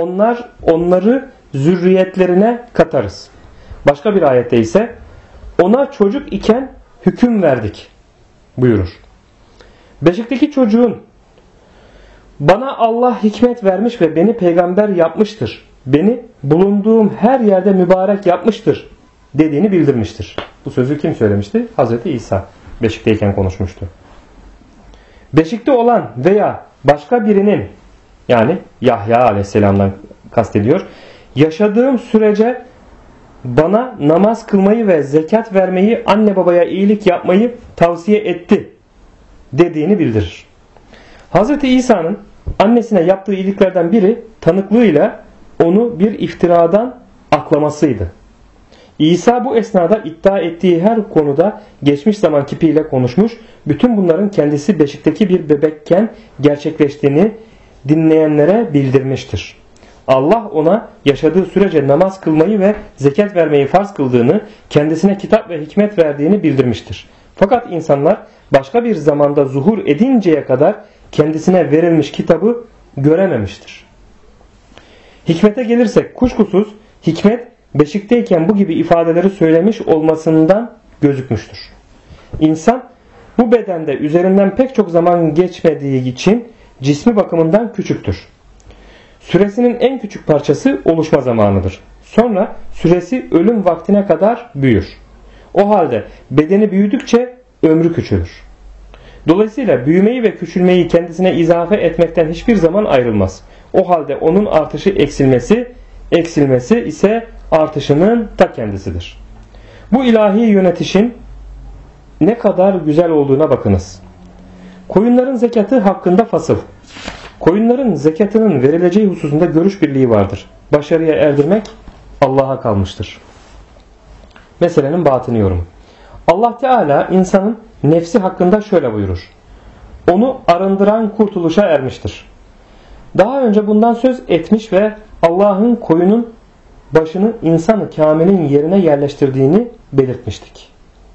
onları zürriyetlerine katarız. Başka bir ayette ise ona çocuk iken hüküm verdik buyurur. Beşikteki çocuğun bana Allah hikmet vermiş ve beni peygamber yapmıştır, beni bulunduğum her yerde mübarek yapmıştır dediğini bildirmiştir. Bu sözü kim söylemişti? Hazreti İsa beşikteyken konuşmuştu. Beşikte olan veya başka birinin, yani Yahya aleyhisselamdan kastediyor, yaşadığım sürece bana namaz kılmayı ve zekat vermeyi, anne babaya iyilik yapmayı tavsiye etti dediğini bildirir. Hazreti İsa'nın annesine yaptığı iyiliklerden biri tanıklığıyla onu bir iftiradan aklamasıydı. İsa bu esnada iddia ettiği her konuda geçmiş zaman kipiyle konuşmuş, bütün bunların kendisi beşikteki bir bebekken gerçekleştiğini dinleyenlere bildirmiştir. Allah ona yaşadığı sürece namaz kılmayı ve zekat vermeyi farz kıldığını, kendisine kitap ve hikmet verdiğini bildirmiştir. Fakat insanlar başka bir zamanda zuhur edinceye kadar kendisine verilmiş kitabı görememiştir. Hikmete gelirsek kuşkusuz hikmet beşikteyken bu gibi ifadeleri söylemiş olmasından gözükmüştür. İnsan bu bedende üzerinden pek çok zaman geçmediği için cismi bakımından küçüktür. Süresinin en küçük parçası oluşma zamanıdır. Sonra süresi ölüm vaktine kadar büyür. O halde bedeni büyüdükçe ömrü küçülür. Dolayısıyla büyümeyi ve küçülmeyi kendisine izafe etmekten hiçbir zaman ayrılmaz. O halde onun artışı eksilmesi ise artışının ta kendisidir. Bu ilahi yönetişin ne kadar güzel olduğuna bakınız. Koyunların zekatı hakkında fasıl. Koyunların zekatının verileceği hususunda görüş birliği vardır. Başarıya erdirmek Allah'a kalmıştır. Meselenin batini yorumu. Allah Teala insanın nefsi hakkında şöyle buyurur. Onu arındıran kurtuluşa ermiştir. Daha önce bundan söz etmiş ve Allah'ın koyunun başını insan-ı kamilin yerine yerleştirdiğini belirtmiştik.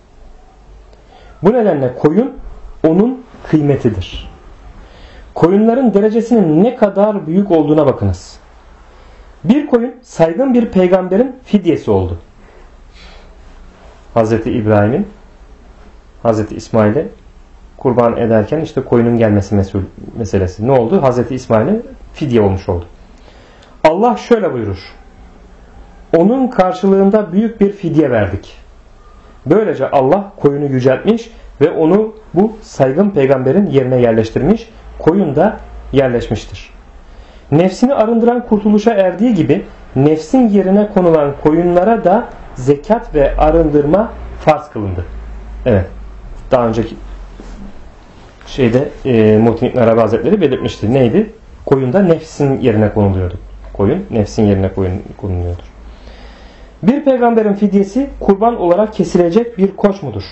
Bu nedenle koyun onun kıymetidir. Koyunların derecesinin ne kadar büyük olduğuna bakınız. Bir koyun saygın bir peygamberin fidyesi oldu. Hazreti İbrahim'in Hazreti İsmail'e kurban ederken işte koyunun gelmesi meselesi. Ne oldu? Hazreti İsmail'e fidye olmuş oldu. Allah şöyle buyurur. Onun karşılığında büyük bir fidye verdik. Böylece Allah koyunu yüceltmiş ve onu bu saygın peygamberin yerine yerleştirmiş. Koyun da yerleşmiştir. Nefsini arındıran kurtuluşa erdiği gibi nefsin yerine konulan koyunlara da zekat ve arındırma farz kılındı. Evet. Daha önceki Muhittin İbn Arabi Hazretleri belirtmişti. Neydi? Koyun da nefsin yerine konuluyordu. Koyun nefsin yerine konuluyordur. Bir peygamberin fidyesi kurban olarak kesilecek bir koç mudur?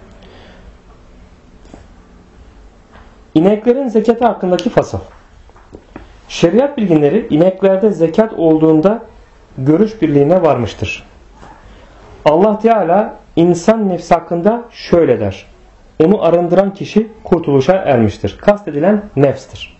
İneklerin zekatı hakkındaki fasıl. Şeriat bilginleri ineklerde zekat olduğunda görüş birliğine varmıştır. Allah Teala insan nefsi hakkında şöyle der. Onu arındıran kişi kurtuluşa ermiştir. Kastedilen nefstir.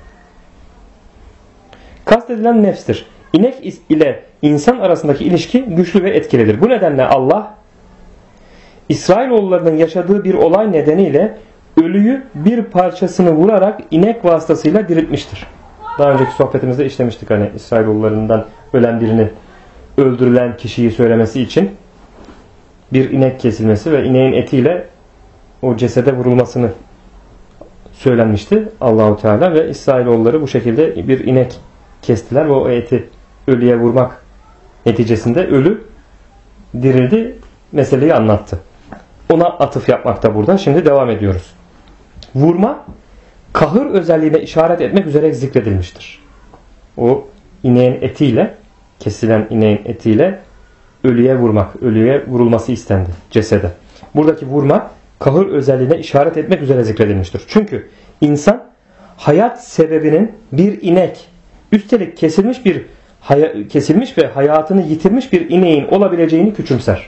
Kastedilen nefstir. İnek ile insan arasındaki ilişki güçlü ve etkilidir. Bu nedenle Allah İsrailoğullarının yaşadığı bir olay nedeniyle ölüyü bir parçasını vurarak inek vasıtasıyla diriltmiştir. Daha önceki sohbetimizde işlemiştik hani İsrailoğullarından ölen birini öldürülen kişiyi söylemesi için bir inek kesilmesi ve ineğin etiyle o cesede vurulmasını söylenmişti Allahu Teala ve İsrailoğulları bu şekilde bir inek kestiler ve o eti ölüye vurmak neticesinde ölü dirildi, meseleyi anlattı. Ona atıf yapmakta burada. Şimdi devam ediyoruz. Vurma kahır özelliğine işaret etmek üzere zikredilmiştir. O ineğin etiyle, kesilen ineğin etiyle ölüye vurmak, ölüye vurulması istendi cesede. Buradaki vurma kahır özelliğine işaret etmek üzere zikredilmiştir. Çünkü insan hayat sebebinin bir inek, üstelik kesilmiş ve hayatını yitirmiş bir ineğin olabileceğini küçümser.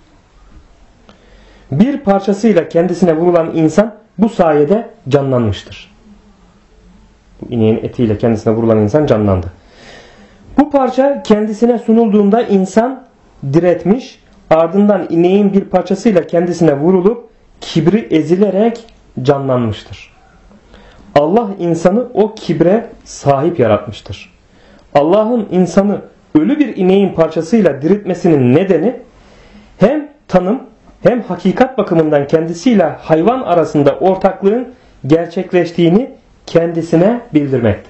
Bir parçasıyla kendisine vurulan insan bu sayede canlanmıştır. Bu ineğin etiyle kendisine vurulan insan canlandı. Bu parça kendisine sunulduğunda insan diretmiş, ardından ineğin bir parçasıyla kendisine vurulup kibri ezilerek canlanmıştır. Allah insanı o kibre sahip yaratmıştır. Allah'ın insanı ölü bir ineğin parçasıyla diriltmesinin nedeni hem tanım hem hakikat bakımından kendisiyle hayvan arasında ortaklığın gerçekleştiğini kendisine bildirmekte.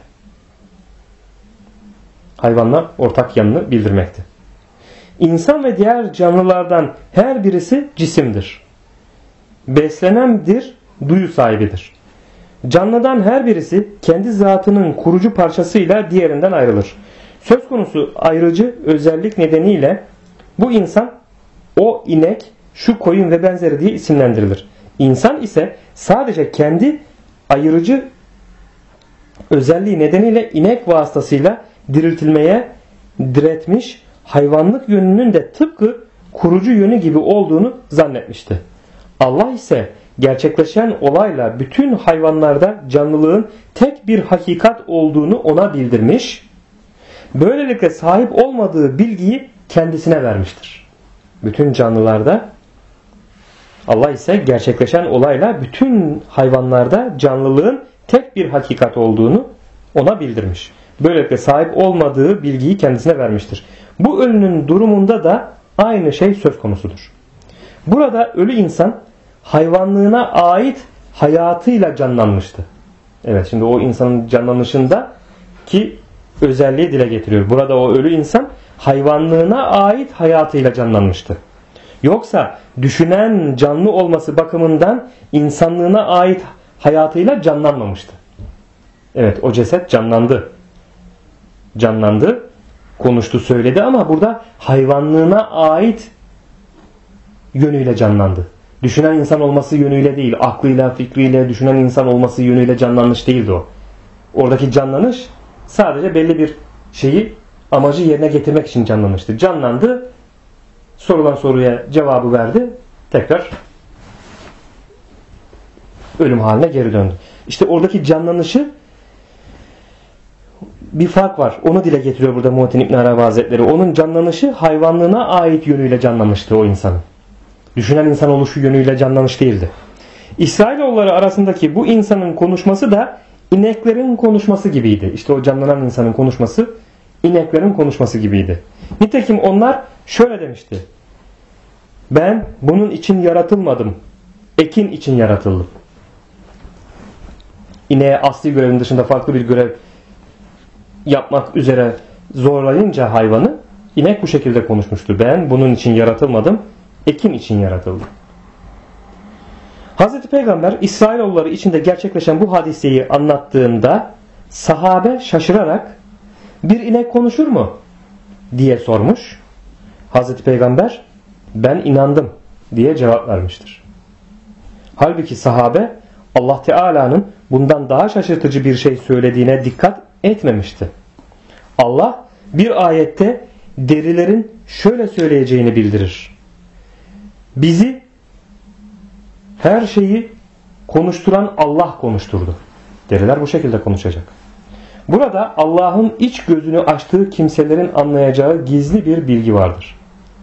Hayvanla ortak yanını bildirmekte. İnsan ve diğer canlılardan her birisi cisimdir. Beslenendir, duyu sahibidir. Canlıdan her birisi kendi zatının kurucu parçasıyla diğerinden ayrılır. Söz konusu ayrıcı özellik nedeniyle bu insan, o inek, şu koyun ve benzeri diye isimlendirilir. İnsan ise sadece kendi ayırıcı özelliği nedeniyle inek vasıtasıyla diriltilmeye diretmiş, hayvanlık yönünün de tıpkı kurucu yönü gibi olduğunu zannetmişti. Allah ise gerçekleşen olayla bütün hayvanlarda canlılığın tek bir hakikat olduğunu ona bildirmiş, böylelikle sahip olmadığı bilgiyi kendisine vermiştir. Bütün canlılarda Allah ise gerçekleşen olayla bütün hayvanlarda canlılığın tek bir hakikat olduğunu ona bildirmiş. Böylelikle sahip olmadığı bilgiyi kendisine vermiştir. Bu ölünün durumunda da aynı şey söz konusudur. Burada ölü insan hayvanlığına ait hayatıyla canlanmıştı. Evet, şimdi o insanın canlanışında ki özelliği dile getiriyor. Burada o ölü insan hayvanlığına ait hayatıyla canlanmıştı. Yoksa düşünen canlı olması bakımından insanlığına ait hayatıyla canlanmamıştı. Evet, o ceset canlandı. Canlandı, konuştu, söyledi ama burada hayvanlığına ait yönüyle canlandı. Düşünen insan olması yönüyle değil, aklıyla, fikriyle düşünen insan olması yönüyle canlanmış değildi o. Oradaki canlanış sadece belli bir şeyi, amacı yerine getirmek için canlanmıştı. Canlandı, sorulan soruya cevabı verdi, tekrar ölüm haline geri döndü. İşte oradaki canlanışı, bir fark var. Onu dile getiriyor burada Muhittin İbn Arabi Hazretleri. Onun canlanışı hayvanlığına ait yönüyle canlanmıştı o insanın. Düşünen insan oluşu yönüyle canlanmış değildi. İsrailoğulları arasındaki bu insanın konuşması da ineklerin konuşması gibiydi. İşte o canlanan insanın konuşması ineklerin konuşması gibiydi. Nitekim onlar şöyle demişti: ben bunun için yaratılmadım, ekin için yaratıldım. İneğe asli görevin dışında farklı bir görev yapmak üzere zorlayınca hayvanı, inek bu şekilde konuşmuştu: ben bunun için yaratılmadım, ekin için yaratıldım. Hazreti Peygamber İsrailoğulları içinde gerçekleşen bu hadiseyi anlattığında sahabe şaşırarak bir inek konuşur mu diye sormuş. Hazreti Peygamber ben inandım diye cevap vermiştir. Halbuki sahabe Allah Teala'nın bundan daha şaşırtıcı bir şey söylediğine dikkat etmemişti. Allah bir ayette derilerin şöyle söyleyeceğini bildirir: bizi her şeyi konuşturan Allah konuşturdu. Deriler bu şekilde konuşacak. Burada Allah'ın iç gözünü açtığı kimselerin anlayacağı gizli bir bilgi vardır.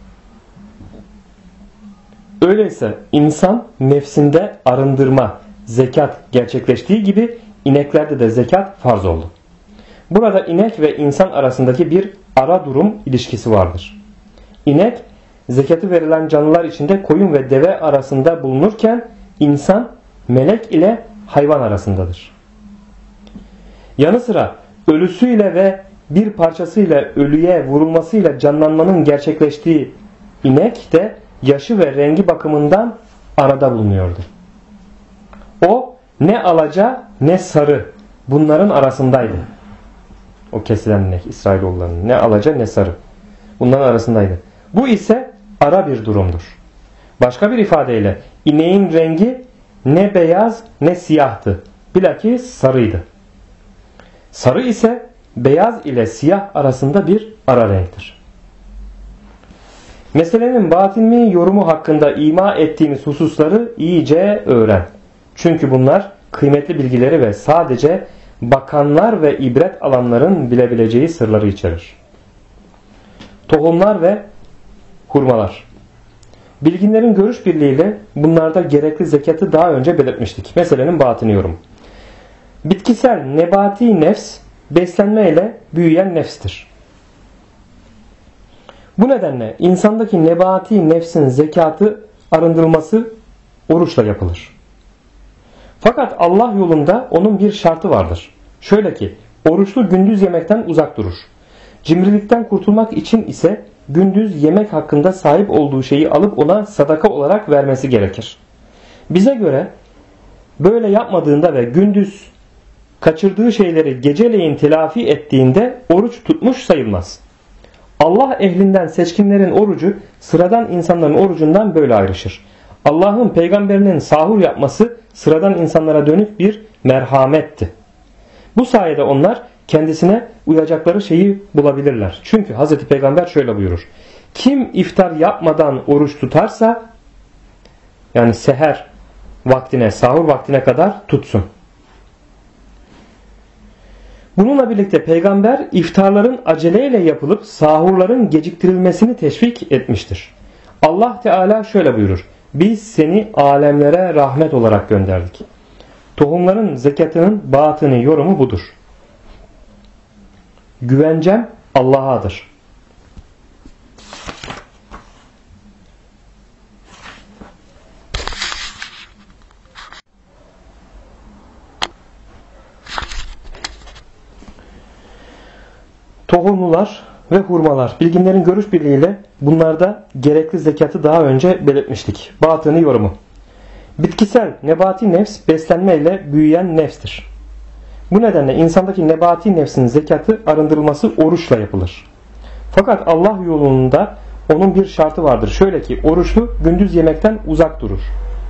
Öyleyse insan nefsinde arındırma, zekat gerçekleştiği gibi ineklerde de zekat farz oldu. Burada inek ve insan arasındaki bir ara durum ilişkisi vardır. İnek zekatı verilen canlılar içinde koyun ve deve arasında bulunurken insan melek ile hayvan arasındadır. Yanı sıra ölüsüyle ve bir parçasıyla ölüye vurulmasıyla canlanmanın gerçekleştiği inek de yaşı ve rengi bakımından arada bulunuyordu. O ne alaca ne sarı, bunların arasındaydı. O kesilen inek İsrailoğullarının ne alaca ne sarı, bunların arasındaydı. Bu ise ara bir durumdur. Başka bir ifadeyle ineğin rengi ne beyaz ne siyahtı, bilakis sarıydı. Sarı ise beyaz ile siyah arasında bir ara renktir. Meselenin batini yorumu hakkında ima ettiğimiz hususları iyice öğren. Çünkü bunlar kıymetli bilgileri ve sadece bakanlar ve ibret alanların bilebileceği sırları içerir. Tohumlar ve hurmalar. Bilginlerin görüş birliğiyle bunlarda gerekli zekatı daha önce belirtmiştik. Meselenin batini yorumu. Bitkisel nebati nefs beslenmeyle büyüyen nefstir. Bu nedenle insandaki nebati nefsin zekatı arındırılması oruçla yapılır. Fakat Allah yolunda onun bir şartı vardır. Şöyle ki oruçlu gündüz yemekten uzak durur. Cimrilikten kurtulmak için ise gündüz yemek hakkında sahip olduğu şeyi alıp ona sadaka olarak vermesi gerekir. Bize göre böyle yapmadığında ve gündüz kaçırdığı şeyleri geceleyin telafi ettiğinde oruç tutmuş sayılmaz. Allah ehlinden seçkinlerin orucu sıradan insanların orucundan böyle ayrışır. Allah'ın peygamberinin sahur yapması sıradan insanlara dönük bir merhametti. Bu sayede onlar kendisine uyacakları şeyi bulabilirler. Çünkü Hazreti Peygamber şöyle buyurur: kim iftar yapmadan oruç tutarsa, yani seher vaktine, sahur vaktine kadar tutsun. Bununla birlikte Peygamber iftarların aceleyle yapılıp sahurların geciktirilmesini teşvik etmiştir. Allah Teala şöyle buyurur: biz seni alemlere rahmet olarak gönderdik. Tohumların zekatının batını yorumu budur. Güvencem Allah'adır. Tohumlular ve hurmalar. Bilginlerin görüş birliğiyle bunlarda gerekli zekatı daha önce belirtmiştik. Batını yorumu. Bitkisel, nebati nefs beslenmeyle büyüyen nefstir. Bu nedenle insandaki nebati nefsin zekatı arındırılması oruçla yapılır. Fakat Allah yolunda onun bir şartı vardır. Şöyle ki oruçlu gündüz yemekten uzak durur.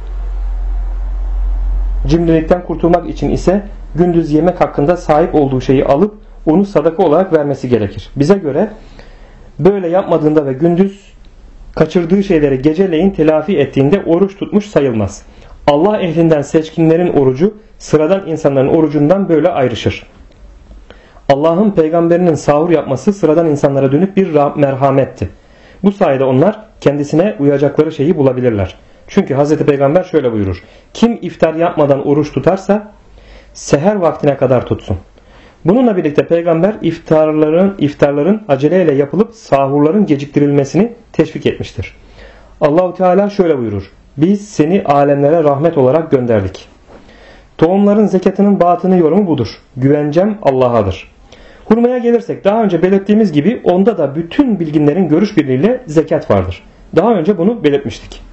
Cimrilikten kurtulmak için ise gündüz yemek hakkında sahip olduğu şeyi alıp onu sadaka olarak vermesi gerekir. Bize göre böyle yapmadığında ve gündüz kaçırdığı şeyleri geceleyin telafi ettiğinde oruç tutmuş sayılmaz. Allah ehlinden seçkinlerin orucu sıradan insanların orucundan böyle ayrışır. Allah'ın peygamberinin sahur yapması sıradan insanlara dönük bir merhametti. Bu sayede onlar kendisine uyacakları şeyi bulabilirler. Çünkü Hz. Peygamber şöyle buyurur. Kim iftar yapmadan oruç tutarsa seher vaktine kadar tutsun. Bununla birlikte Peygamber iftarların aceleyle yapılıp sahurların geciktirilmesini teşvik etmiştir. Allahu Teala şöyle buyurur. Biz seni alemlere rahmet olarak gönderdik. Tohumların zekatının batını yorumu budur. Güvencem Allah'adır. Hurmaya gelirsek daha önce belirttiğimiz gibi onda da bütün bilginlerin görüş birliğiyle zekat vardır. Daha önce bunu belirtmiştik.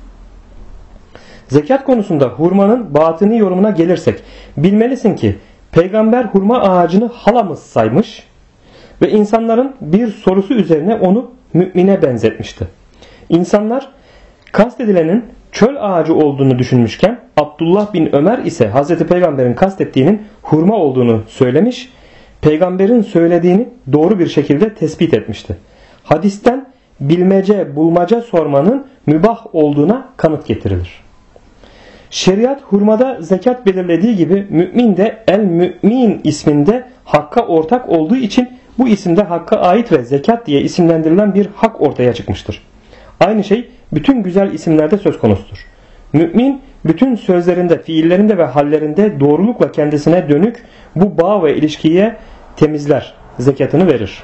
Zekat konusunda hurmanın batını yorumuna gelirsek bilmelisin ki Peygamber hurma ağacını halamız saymış ve insanların bir sorusu üzerine onu mümine benzetmişti. İnsanlar kastedilenin çöl ağacı olduğunu düşünmüşken Abdullah bin Ömer ise Hazreti Peygamber'in kastettiğinin hurma olduğunu söylemiş, Peygamber'in söylediğini doğru bir şekilde tespit etmişti. Hadisten bilmece, bulmaca sormanın mübah olduğuna kanıt getirilir. Şeriat hurmada zekat belirlediği gibi mümin de el-mümin isminde hakka ortak olduğu için bu isimde hakka ait ve zekat diye isimlendirilen bir hak ortaya çıkmıştır. Aynı şey bütün güzel isimlerde söz konusudur. Mümin bütün sözlerinde, fiillerinde ve hallerinde doğrulukla kendisine dönük bu bağ ve ilişkiye temizler, zekatını verir.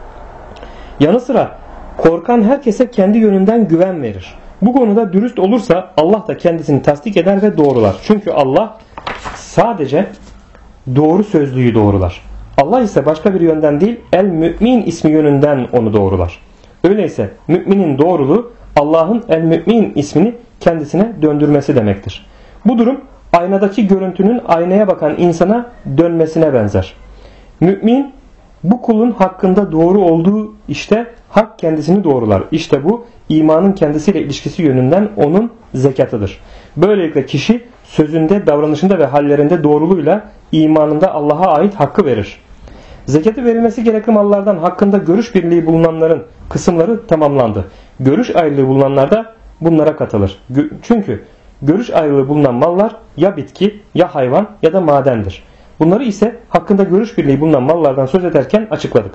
Yanı sıra korkan herkese kendi yönünden güven verir. Bu konuda dürüst olursa Allah da kendisini tasdik eder ve doğrular. Çünkü Allah sadece doğru sözlüyü doğrular. Allah ise başka bir yönden değil, el-mümin ismi yönünden onu doğrular. Öyleyse müminin doğruluğu Allah'ın el-mümin ismini kendisine döndürmesi demektir. Bu durum aynadaki görüntünün aynaya bakan insana dönmesine benzer. Mümin bu kulun hakkında doğru olduğu işte hak kendisini doğrular. İşte bu imanın kendisiyle ilişkisi yönünden onun zekatıdır. Böylelikle kişi sözünde, davranışında ve hallerinde doğruluğuyla imanında Allah'a ait hakkı verir. Zekatı verilmesi gerekli mallardan hakkında görüş birliği bulunanların kısımları tamamlandı. Görüş ayrılığı bulunanlar da bunlara katılır. Çünkü görüş ayrılığı bulunan mallar ya bitki, ya hayvan ya da madendir. Bunları ise hakkında görüş birliği bulunan mallardan söz ederken açıkladık.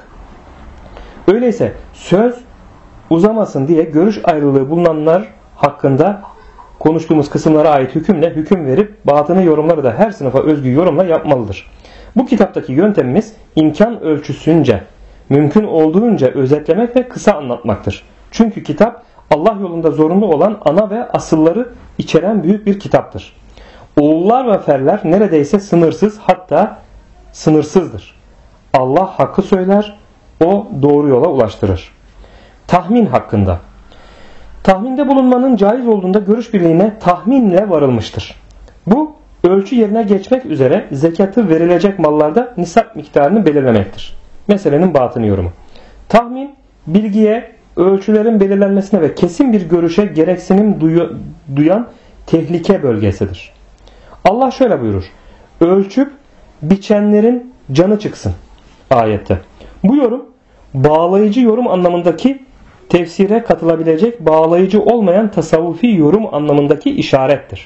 Öyleyse söz uzamasın diye görüş ayrılığı bulunanlar hakkında konuştuğumuz kısımlara ait hükümle hüküm verip batını yorumları da her sınıfa özgü yorumla yapmalıdır. Bu kitaptaki yöntemimiz imkan ölçüsünce, mümkün olduğunca özetlemek ve kısa anlatmaktır. Çünkü kitap Allah yolunda zorunlu olan ana ve asılları içeren büyük bir kitaptır. Oğullar ve ferler neredeyse sınırsız, hatta sınırsızdır. Allah hakkı söyler, o doğru yola ulaştırır. Tahmin hakkında. Tahminde bulunmanın caiz olduğunda görüş birliğine tahminle varılmıştır. Bu ölçü yerine geçmek üzere zekatı verilecek mallarda nisap miktarını belirlemektir. Meselenin batını yorumu. Tahmin bilgiye, ölçülerin belirlenmesine ve kesin bir görüşe gereksinim duyan tehlike bölgesidir. Allah şöyle buyurur. Ölçüp biçenlerin canı çıksın ayette. Bu yorum bağlayıcı yorum anlamındaki tefsire katılabilecek, bağlayıcı olmayan tasavvufi yorum anlamındaki işarettir.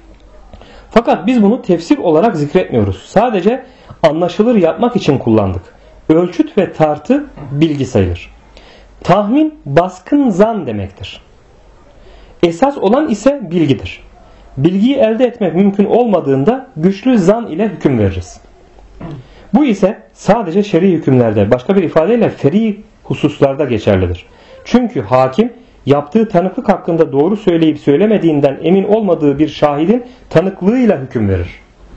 Fakat biz bunu tefsir olarak zikretmiyoruz. Sadece anlaşılır yapmak için kullandık. Ölçüt ve tartı bilgi sayılır. Tahmin baskın zan demektir. Esas olan ise bilgidir. Bilgiyi elde etmek mümkün olmadığında güçlü zan ile hüküm veririz. Bu ise sadece şer'i hükümlerde, başka bir ifadeyle feri hususlarda geçerlidir. Çünkü hakim yaptığı tanıklık hakkında doğru söyleyip söylemediğinden emin olmadığı bir şahidin tanıklığıyla hüküm verir.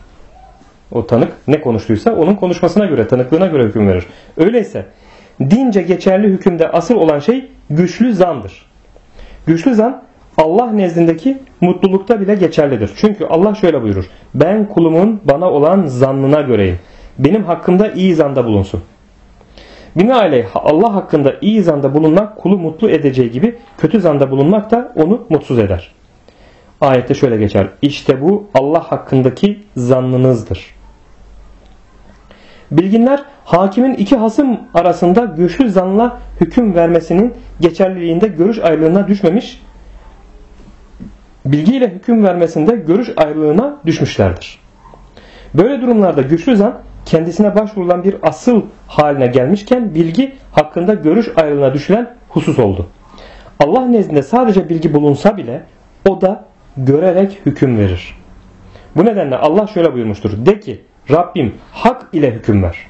O tanık ne konuştuysa onun konuşmasına göre, tanıklığına göre hüküm verir. Öyleyse dince geçerli hükümde asıl olan şey güçlü zandır. Güçlü zan Allah nezdindeki mutlulukta bile geçerlidir. Çünkü Allah şöyle buyurur: ben kulumun bana olan zannına göreyim. Benim hakkımda iyi zanda bulunsun. Binaenaleyh Allah hakkında iyi zanda bulunmak kulu mutlu edeceği gibi kötü zanda bulunmak da onu mutsuz eder. Ayette şöyle geçer: İşte bu Allah hakkındaki zannınızdır. Bilginler hakimin iki hasım arasında güçlü zanla hüküm vermesinin geçerliliğinde görüş ayrılığına düşmemiş, bilgiyle hüküm vermesinde görüş ayrılığına düşmüşlerdir. Böyle durumlarda güçlü zan kendisine başvurulan bir asıl haline gelmişken bilgi hakkında görüş ayrılığına düşülen husus oldu. Allah nezdinde sadece bilgi bulunsa bile o da görerek hüküm verir. Bu nedenle Allah şöyle buyurmuştur: de ki Rabbim hak ile hüküm ver.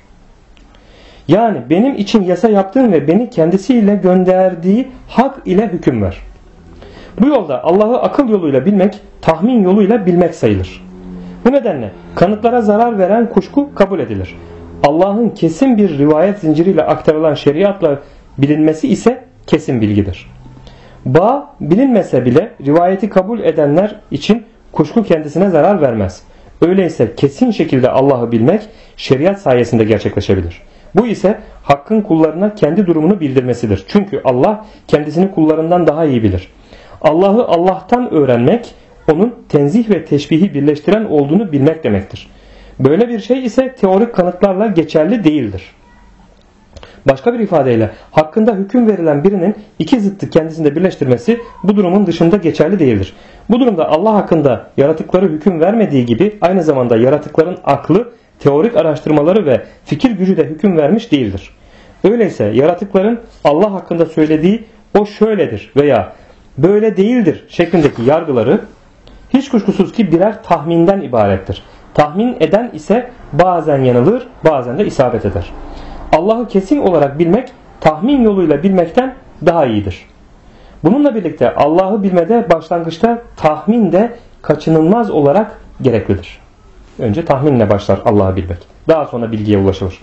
Yani benim için yasa yaptığın ve beni kendisiyle gönderdiği hak ile hüküm ver. Bu yolda Allah'ı akıl yoluyla bilmek, tahmin yoluyla bilmek sayılır. Bu nedenle kanıtlara zarar veren kuşku kabul edilir. Allah'ın kesin bir rivayet zinciriyle aktarılan şeriatla bilinmesi ise kesin bilgidir. Bağ bilinmese bile rivayeti kabul edenler için kuşku kendisine zarar vermez. Öyleyse kesin şekilde Allah'ı bilmek şeriat sayesinde gerçekleşebilir. Bu ise Hakk'ın kullarına kendi durumunu bildirmesidir. Çünkü Allah kendisini kullarından daha iyi bilir. Allah'ı Allah'tan öğrenmek, onun tenzih ve teşbihi birleştiren olduğunu bilmek demektir. Böyle bir şey ise teorik kanıtlarla geçerli değildir. Başka bir ifadeyle hakkında hüküm verilen birinin iki zıttı kendisinde birleştirmesi bu durumun dışında geçerli değildir. Bu durumda Allah hakkında yaratıkları hüküm vermediği gibi aynı zamanda yaratıkların aklı, teorik araştırmaları ve fikir gücü de hüküm vermiş değildir. Öyleyse yaratıkların Allah hakkında söylediği o şöyledir veya böyle değildir şeklindeki yargıları hiç kuşkusuz ki birer tahminden ibarettir. Tahmin eden ise bazen yanılır, bazen de isabet eder. Allah'ı kesin olarak bilmek tahmin yoluyla bilmekten daha iyidir. Bununla birlikte Allah'ı bilmede başlangıçta tahmin de kaçınılmaz olarak gereklidir. Önce tahminle başlar Allah'ı bilmek. Daha sonra bilgiye ulaşılır.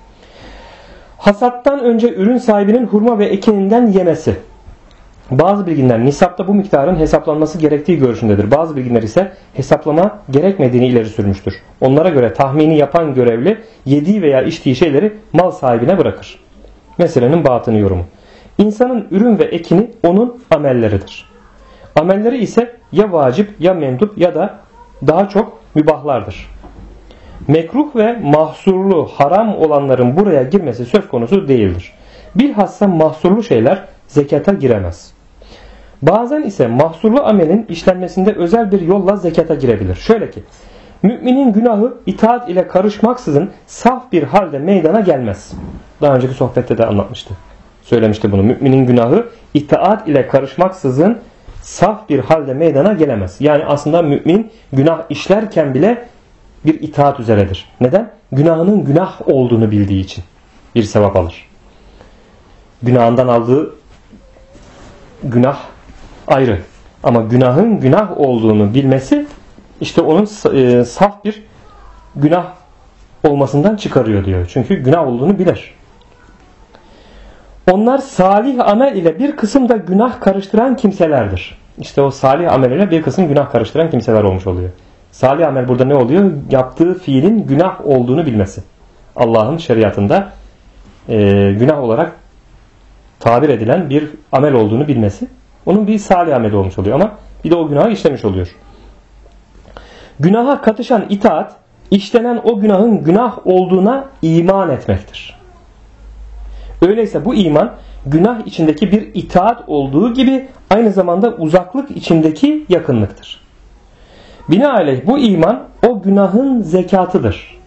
Hasattan önce ürün sahibinin hurma ve ekininden yemesi. Bazı bilginler nisapta bu miktarın hesaplanması gerektiği görüşündedir. Bazı bilginler ise hesaplama gerekmediğini ileri sürmüştür. Onlara göre tahmini yapan görevli yediği veya içtiği şeyleri mal sahibine bırakır. Meselenin batını yorumu. İnsanın ürün ve ekini onun amelleridir. Amelleri ise ya vacip ya mendup ya da daha çok mübahlardır. Mekruh ve mahsurlu haram olanların buraya girmesi söz konusu değildir. Bilhassa mahsurlu şeyler zekata giremez. Bazen ise mahsurlu amelin işlenmesinde özel bir yolla zekata girebilir. Şöyle ki, müminin günahı itaat ile karışmaksızın saf bir halde meydana gelmez. Daha önceki sohbette de anlatmıştı. Söylemişti bunu. Müminin günahı itaat ile karışmaksızın saf bir halde meydana gelemez. Yani aslında mümin günah işlerken bile bir itaat üzeredir. Neden? Günahının günah olduğunu bildiği için bir sevap alır. Günahından aldığı günah ayrı. Ama günahın günah olduğunu bilmesi işte onun saf bir günah olmasından çıkarıyor diyor. Çünkü günah olduğunu bilir. Onlar salih amel ile bir kısım da günah karıştıran kimselerdir. İşte o salih amel ile bir kısım günah karıştıran kimseler olmuş oluyor. Salih amel burada ne oluyor? Yaptığı fiilin günah olduğunu bilmesi. Allah'ın şeriatında günah olarak tabir edilen bir amel olduğunu bilmesi. Onun bir salih ameli olmuş oluyor ama bir de o günahı işlemiş oluyor. Günaha katışan itaat, işlenen o günahın günah olduğuna iman etmektir. Öyleyse bu iman, günah içindeki bir itaat olduğu gibi aynı zamanda uzaklık içindeki yakınlıktır. Binaenaleyh bu iman o günahın zekatıdır.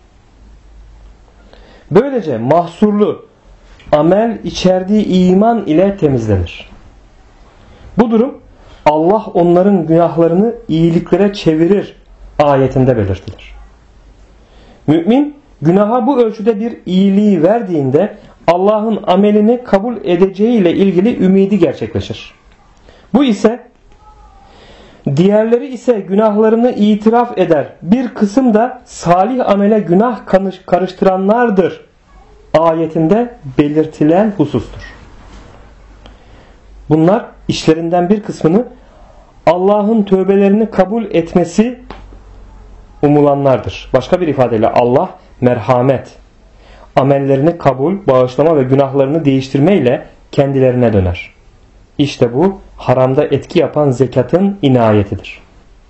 Böylece mahsurlu amel içerdiği iman ile temizlenir. Bu durum Allah onların günahlarını iyiliklere çevirir ayetinde belirtilir. Mümin günaha bu ölçüde bir iyiliği verdiğinde Allah'ın amelini kabul edeceği ile ilgili ümidi gerçekleşir. Bu ise diğerleri ise günahlarını itiraf eder. Bir kısım da salih amele günah karıştıranlardır ayetinde belirtilen husustur. Bunlar işlerinden bir kısmını Allah'ın tövbelerini kabul etmesi umulanlardır. Başka bir ifadeyle Allah merhamet, amellerini kabul, bağışlama ve günahlarını değiştirme ile kendilerine döner. İşte bu haramda etki yapan zekatın inayetidir.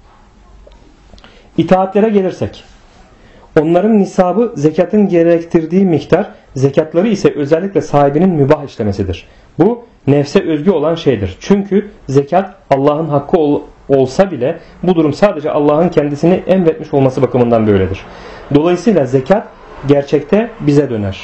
İtaatlere gelirsek, onların nisabı zekatın gerektirdiği miktar, zekatları ise özellikle sahibinin mübah işlemesidir. Bu nefse özgü olan şeydir. Çünkü zekat Allah'ın hakkı olsa bile bu durum sadece Allah'ın kendisini emretmiş olması bakımından böyledir. Dolayısıyla zekat gerçekte bize döner.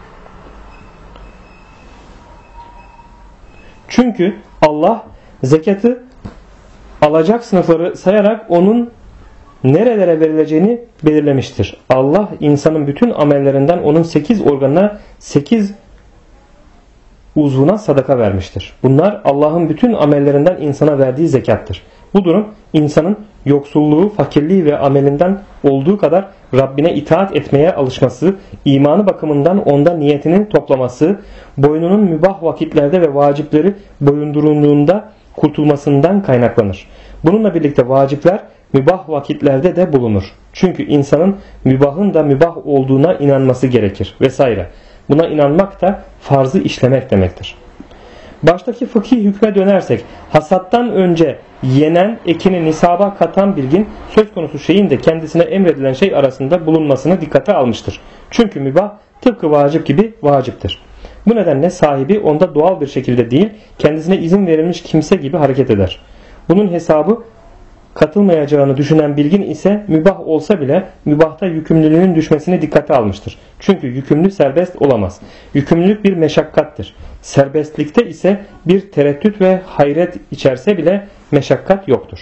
Çünkü Allah zekatı alacak sınıfları sayarak onun nerelere verileceğini belirlemiştir. Allah insanın bütün amellerinden onun 8 organına, 8 uzvuna sadaka vermiştir. Bunlar Allah'ın bütün amellerinden insana verdiği zekattır. Bu durum insanın yoksulluğu, fakirliği ve amelinden olduğu kadar Rabbine itaat etmeye alışması, imanı bakımından onda niyetini toplaması, boynunun mübah vakitlerde ve vacipleri boyundurulduğunda kurtulmasından kaynaklanır. Bununla birlikte vacipler mübah vakitlerde de bulunur. Çünkü insanın mübahın da mübah olduğuna inanması gerekir vesaire. Buna inanmak da farzı işlemek demektir. Baştaki fıkhi hükme dönersek, hasattan önce yenen, ekini nisaba katan bilgin söz konusu şeyin de kendisine emredilen şey arasında bulunmasını dikkate almıştır. Çünkü mübah tıpkı vacip gibi vaciptir. Bu nedenle sahibi onda doğal bir şekilde değil, kendisine izin verilmiş kimse gibi hareket eder. Bunun hesabı katılmayacağını düşünen bilgin ise mübah olsa bile mübahta yükümlülüğün düşmesini dikkate almıştır. Çünkü yükümlü serbest olamaz. Yükümlülük bir meşakkattır. Serbestlikte ise bir tereddüt ve hayret içerse bile meşakkat yoktur.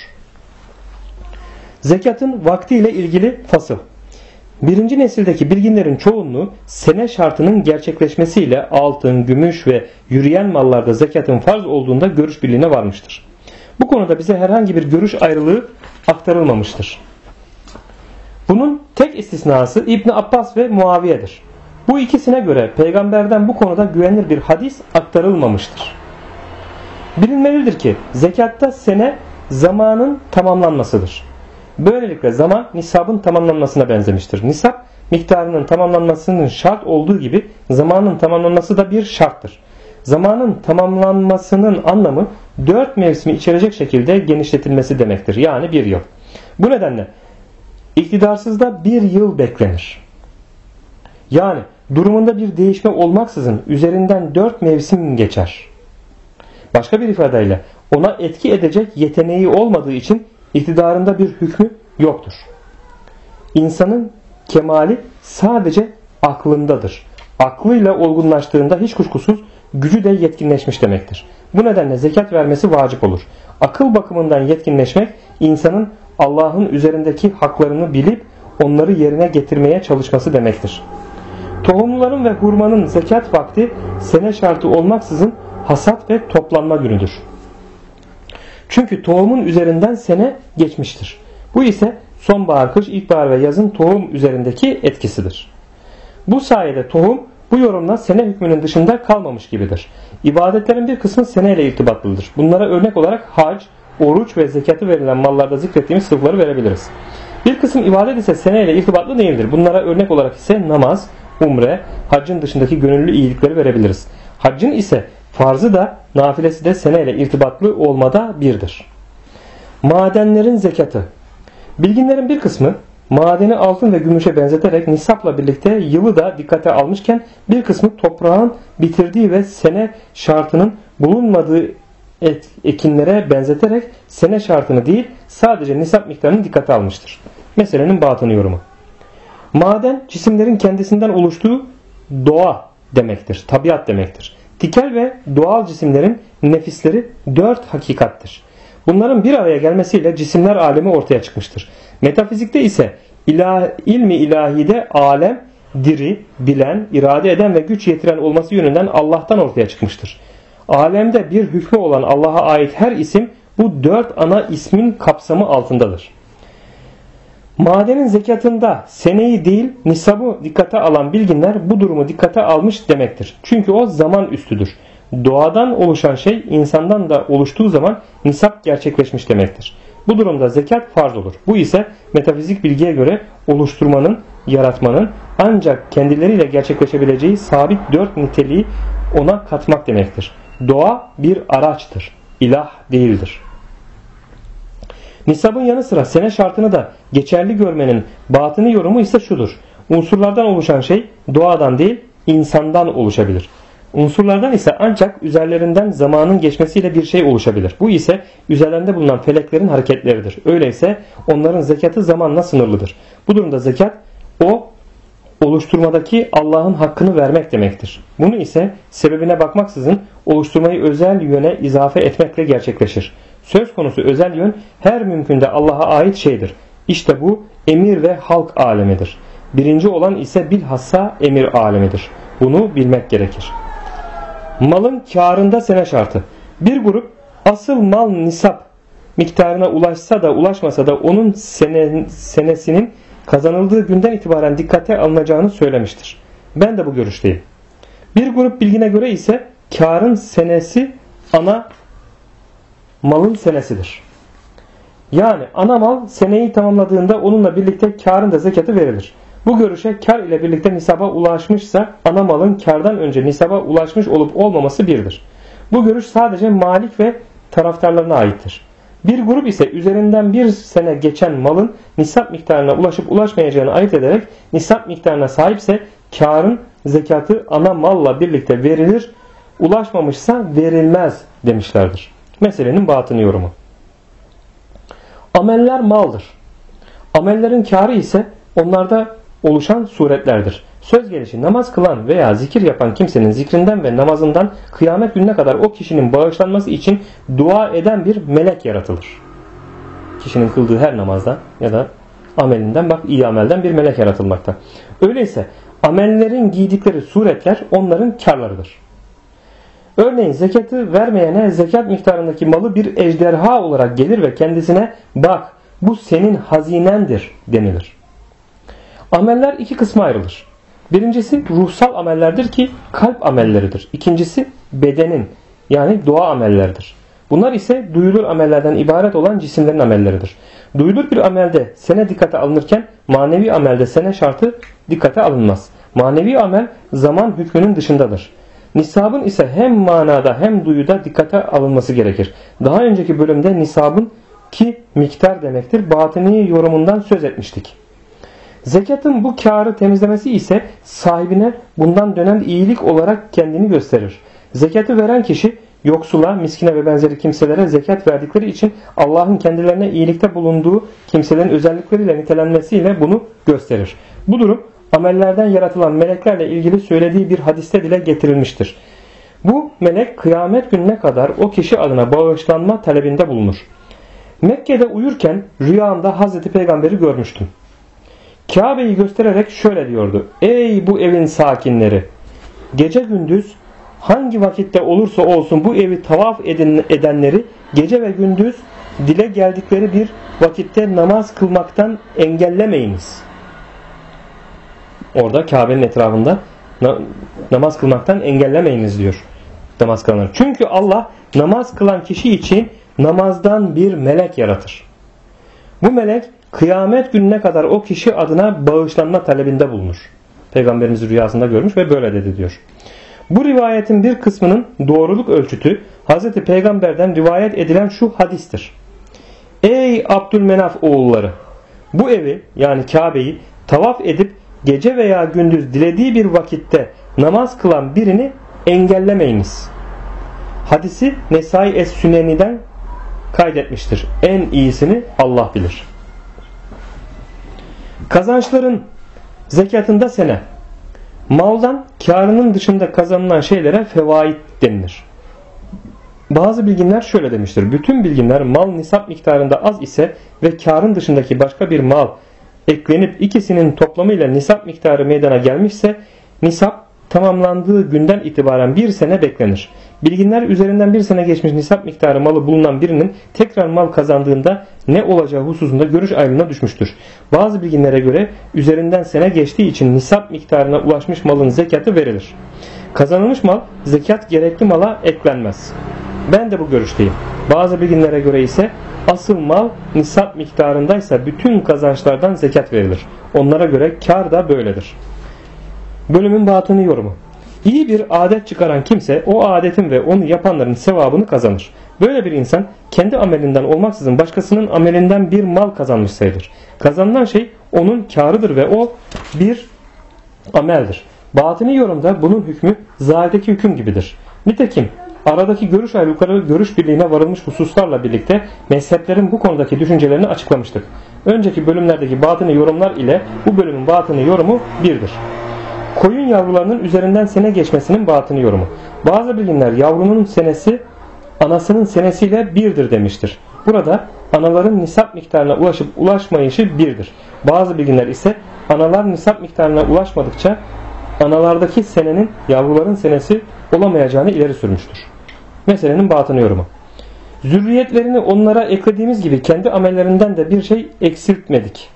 Zekatın vaktiyle ilgili fasıl. Birinci nesildeki bilginlerin çoğunluğu sene şartının gerçekleşmesiyle altın, gümüş ve yürüyen mallarda zekatın farz olduğunda görüş birliğine varmıştır. Bu konuda bize herhangi bir görüş ayrılığı aktarılmamıştır. Bunun tek istisnası İbn Abbas ve Muaviye'dir. Bu ikisine göre peygamberden bu konuda güvenilir bir hadis aktarılmamıştır. Bilinmelidir ki zekatta sene zamanın tamamlanmasıdır. Böylelikle zaman nisabın tamamlanmasına benzemiştir. Nisap miktarının tamamlanmasının şart olduğu gibi zamanın tamamlanması da bir şarttır. Zamanın tamamlanmasının anlamı 4 mevsimi içerecek şekilde genişletilmesi demektir. Yani 1 yıl. Bu nedenle iktidarsızda 1 yıl beklenir. Yani durumunda bir değişme olmaksızın üzerinden 4 mevsim geçer. Başka bir ifadeyle ona etki edecek yeteneği olmadığı için iktidarında bir hükmü yoktur. İnsanın kemali sadece aklındadır. Aklıyla olgunlaştığında hiç kuşkusuz gücü de yetkinleşmiş demektir. Bu nedenle zekat vermesi vacip olur. Akıl bakımından yetkinleşmek insanın Allah'ın üzerindeki haklarını bilip onları yerine getirmeye çalışması demektir. Tohumların ve hurmanın zekat vakti sene şartı olmaksızın hasat ve toplanma günüdür. Çünkü tohumun üzerinden sene geçmiştir. Bu ise sonbahar, kış, ilkbahar ve yazın tohum üzerindeki etkisidir. Bu sayede tohum bu yorumla sene hükmünün dışında kalmamış gibidir. İbadetlerin bir kısmı seneyle irtibatlıdır. Bunlara örnek olarak hac, oruç ve zekatı verilen mallarda zikrettiğimiz sınıfları verebiliriz. Bir kısım ibadet ise seneyle irtibatlı değildir. Bunlara örnek olarak ise namaz, umre, haccın dışındaki gönüllü iyilikleri verebiliriz. Haccın ise farzı da nafilesi de seneyle irtibatlı olmada birdir. Madenlerin zekatı. Bilginlerin bir kısmı madeni altın ve gümüşe benzeterek nisapla birlikte yılı da dikkate almışken bir kısmı toprağın bitirdiği ve sene şartının bulunmadığı ekinlere benzeterek sene şartını değil sadece nisap miktarını dikkate almıştır. Meselenin batını yorumu. Maden cisimlerin kendisinden oluştuğu doğa demektir, tabiat demektir. Tikel ve doğal cisimlerin nefisleri 4 hakikattir. Bunların bir araya gelmesiyle cisimler alemi ortaya çıkmıştır. Metafizikte ise ilmi ilahide alem diri, bilen, irade eden ve güç yetiren olması yönünden Allah'tan ortaya çıkmıştır. Alemde bir hükmü olan Allah'a ait her isim bu 4 ana ismin kapsamı altındadır. Madenin zekatında seneyi değil nisabı dikkate alan bilginler bu durumu dikkate almış demektir. Çünkü o zaman üstüdür. Doğadan oluşan şey insandan da oluştuğu zaman nisap gerçekleşmiş demektir. Bu durumda zekat farz olur. Bu ise metafizik bilgiye göre oluşturmanın, yaratmanın ancak kendileriyle gerçekleşebileceği sabit 4 niteliği ona katmak demektir. Doğa bir araçtır, ilah değildir. Nisabın yanı sıra sene şartını da geçerli görmenin batını yorumu ise şudur. Unsurlardan oluşan şey doğadan değil insandan oluşabilir. Unsurlardan ise ancak üzerlerinden zamanın geçmesiyle bir şey oluşabilir. Bu ise üzerlerinde bulunan feleklerin hareketleridir. Öyleyse onların zekatı zamanla sınırlıdır. Bu durumda zekat o oluşturmadaki Allah'ın hakkını vermek demektir. Bunu ise sebebine bakmaksızın oluşturmayı özel yöne izafe etmekle gerçekleşir. Söz konusu özel yön her mümkünde Allah'a ait şeydir. İşte bu emir ve halk alemidir. Birinci olan ise bilhassa emir alemidir. Bunu bilmek gerekir. Malın kârında sene şartı. Bir grup asıl mal nisap miktarına ulaşsa da ulaşmasa da onun senesinin kazanıldığı günden itibaren dikkate alınacağını söylemiştir. Ben de bu görüşteyim. Bir grup bilgine göre ise kârın senesi ana malın senesidir. Yani ana mal seneyi tamamladığında onunla birlikte kârın da zekatı verilir. Bu görüşe kar ile birlikte nisaba ulaşmışsa ana malın kardan önce nisaba ulaşmış olup olmaması birdir. Bu görüş sadece Malik ve taraftarlarına aittir. Bir grup ise üzerinden bir sene geçen malın nisap miktarına ulaşıp ulaşmayacağını ayırt ederek nisap miktarına sahipse karın zekatı ana malla birlikte verilir, ulaşmamışsa verilmez demişlerdir. Meselenin batını yorumu. Ameller maldır. Amellerin karı ise onlarda oluşan suretlerdir. Söz gelişi namaz kılan veya zikir yapan kimsenin zikrinden ve namazından kıyamet gününe kadar o kişinin bağışlanması için dua eden bir melek yaratılır. Kişinin kıldığı her namazdan ya da amelinden iyi amelden bir melek yaratılmakta. Öyleyse amellerin giydikleri suretler onların karlarıdır. Örneğin zekatı vermeyene zekat miktarındaki malı bir ejderha olarak gelir ve kendisine bak bu senin hazinendir denilir. Ameller iki kısma ayrılır. Birincisi ruhsal amellerdir ki kalp amelleridir. İkincisi bedenin yani doğa amelleridir. Bunlar ise duyulur amellerden ibaret olan cisimlerin amelleridir. Duyulur bir amelde sene dikkate alınırken manevi amelde sene şartı dikkate alınmaz. Manevi amel zaman hükmünün dışındadır. Nisabın ise hem manada hem duyuda dikkate alınması gerekir. Daha önceki bölümde nisabın ki miktar demektir batini yorumundan söz etmiştik. Zekatın bu kârı temizlemesi ise sahibine bundan dönen iyilik olarak kendini gösterir. Zekatı veren kişi yoksula, miskine ve benzeri kimselere zekat verdikleri için Allah'ın kendilerine iyilikte bulunduğu kimselerin özellikleriyle nitelenmesiyle bunu gösterir. Bu durum amellerden yaratılan meleklerle ilgili söylediği bir hadiste dile getirilmiştir. Bu melek kıyamet gününe kadar o kişi adına bağışlanma talebinde bulunur. Mekke'de uyurken rüyamda Hazreti Peygamber'i görmüştüm. Kabe'yi göstererek şöyle diyordu. Ey bu evin sakinleri! Gece gündüz hangi vakitte olursa olsun bu evi tavaf edenleri gece ve gündüz dile geldikleri bir vakitte namaz kılmaktan engellemeyiniz. Orada Kabe'nin etrafında namaz kılmaktan engellemeyiniz diyor namaz kılanlar. Çünkü Allah namaz kılan kişi için namazdan bir melek yaratır. Bu melek kıyamet gününe kadar o kişi adına bağışlanma talebinde bulunur. Peygamberimiz rüyasında görmüş ve böyle dedi diyor. Bu rivayetin bir kısmının doğruluk ölçütü Hazreti Peygamber'den rivayet edilen şu hadistir. Ey Abdülmenaf oğulları! Bu evi yani Kabe'yi tavaf edip gece veya gündüz dilediği bir vakitte namaz kılan birini engellemeyiniz. Hadisi Nesai Es-Süneni'den kaydetmiştir. En iyisini Allah bilir. Kazançların zekatında sene. Maldan kârının dışında kazanılan şeylere fevaid denilir. Bazı bilginler şöyle demiştir. Bütün bilginler mal nisap miktarında az ise ve kârın dışındaki başka bir mal eklenip ikisinin toplamıyla nisap miktarı meydana gelmişse nisap tamamlandığı günden itibaren bir sene beklenir. Bilginler üzerinden bir sene geçmiş nisap miktarı malı bulunan birinin tekrar mal kazandığında ne olacağı hususunda görüş ayrılığına düşmüştür. Bazı bilginlere göre üzerinden sene geçtiği için nisap miktarına ulaşmış malın zekatı verilir. Kazanılmış mal zekat gerekli mala eklenmez. Ben de bu görüşteyim. Bazı bilginlere göre ise asıl mal nisap miktarındaysa bütün kazançlardan zekat verilir. Onlara göre kar da böyledir. Bölümün batını yorumu. İyi bir adet çıkaran kimse o adetin ve onu yapanların sevabını kazanır. Böyle bir insan kendi amelinden olmaksızın başkasının amelinden bir mal kazanmış sayılır. Kazanılan şey onun kârıdır ve o bir ameldir. Batini yorumda bunun hükmü zahideki hüküm gibidir. Nitekim aradaki görüş ayrılıkları görüş birliğine varılmış hususlarla birlikte mezheplerin bu konudaki düşüncelerini açıklamıştık. Önceki bölümlerdeki batini yorumlar ile bu bölümün batini yorumu birdir. Koyun yavrularının üzerinden sene geçmesinin batini yorumu. Bazı bilginler yavrunun senesi anasının senesiyle birdir demiştir. Burada anaların nisap miktarına ulaşıp ulaşmayışı birdir. Bazı bilginler ise analar nisap miktarına ulaşmadıkça analardaki senenin yavruların senesi olamayacağını ileri sürmüştür. Meselenin batını yorumu. Zürriyetlerini onlara eklediğimiz gibi kendi amellerinden de bir şey eksiltmedik.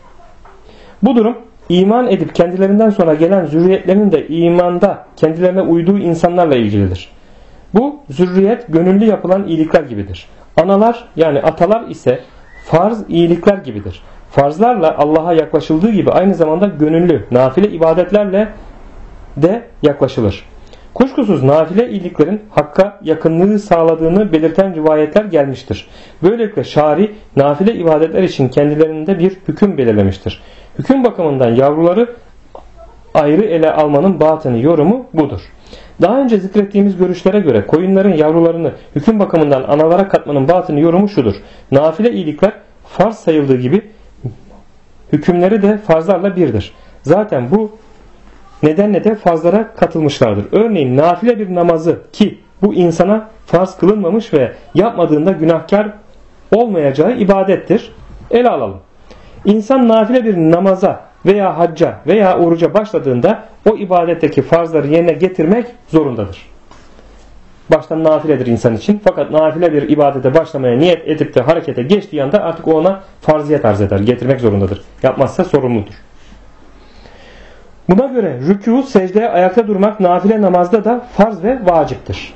Bu durum iman edip kendilerinden sonra gelen zürriyetlerinin de imanda kendilerine uyduğu insanlarla ilgilidir. Bu zürriyet gönüllü yapılan iyilikler gibidir. Analar yani atalar ise farz iyilikler gibidir. Farzlarla Allah'a yaklaşıldığı gibi aynı zamanda gönüllü, nafile ibadetlerle de yaklaşılır. Kuşkusuz nafile iyiliklerin Hakk'a yakınlığı sağladığını belirten rivayetler gelmiştir. Böylelikle şari nafile ibadetler için kendilerinde bir hüküm belirlemiştir. Hüküm bakımından yavruları ayrı ele almanın batını yorumu budur. Daha önce zikrettiğimiz görüşlere göre koyunların yavrularını hüküm bakımından analara katmanın batını yorumu şudur. Nafile iyilikler farz sayıldığı gibi hükümleri de farzlarla birdir. Zaten bu nedenle de farzlara katılmışlardır. Örneğin nafile bir namazı ki bu insana farz kılınmamış ve yapmadığında günahkar olmayacağı ibadettir. Ele alalım. İnsan nafile bir namaza veya hacca veya oruca başladığında o ibadetteki farzları yerine getirmek zorundadır. Baştan nafiledir insan için. Fakat nafile bir ibadete başlamaya niyet edip de harekete geçtiği anda artık o ona farziyet arz eder. Getirmek zorundadır. Yapmazsa sorumludur. Buna göre rükû, secdeye ayakta durmak nafile namazda da farz ve vaciptir.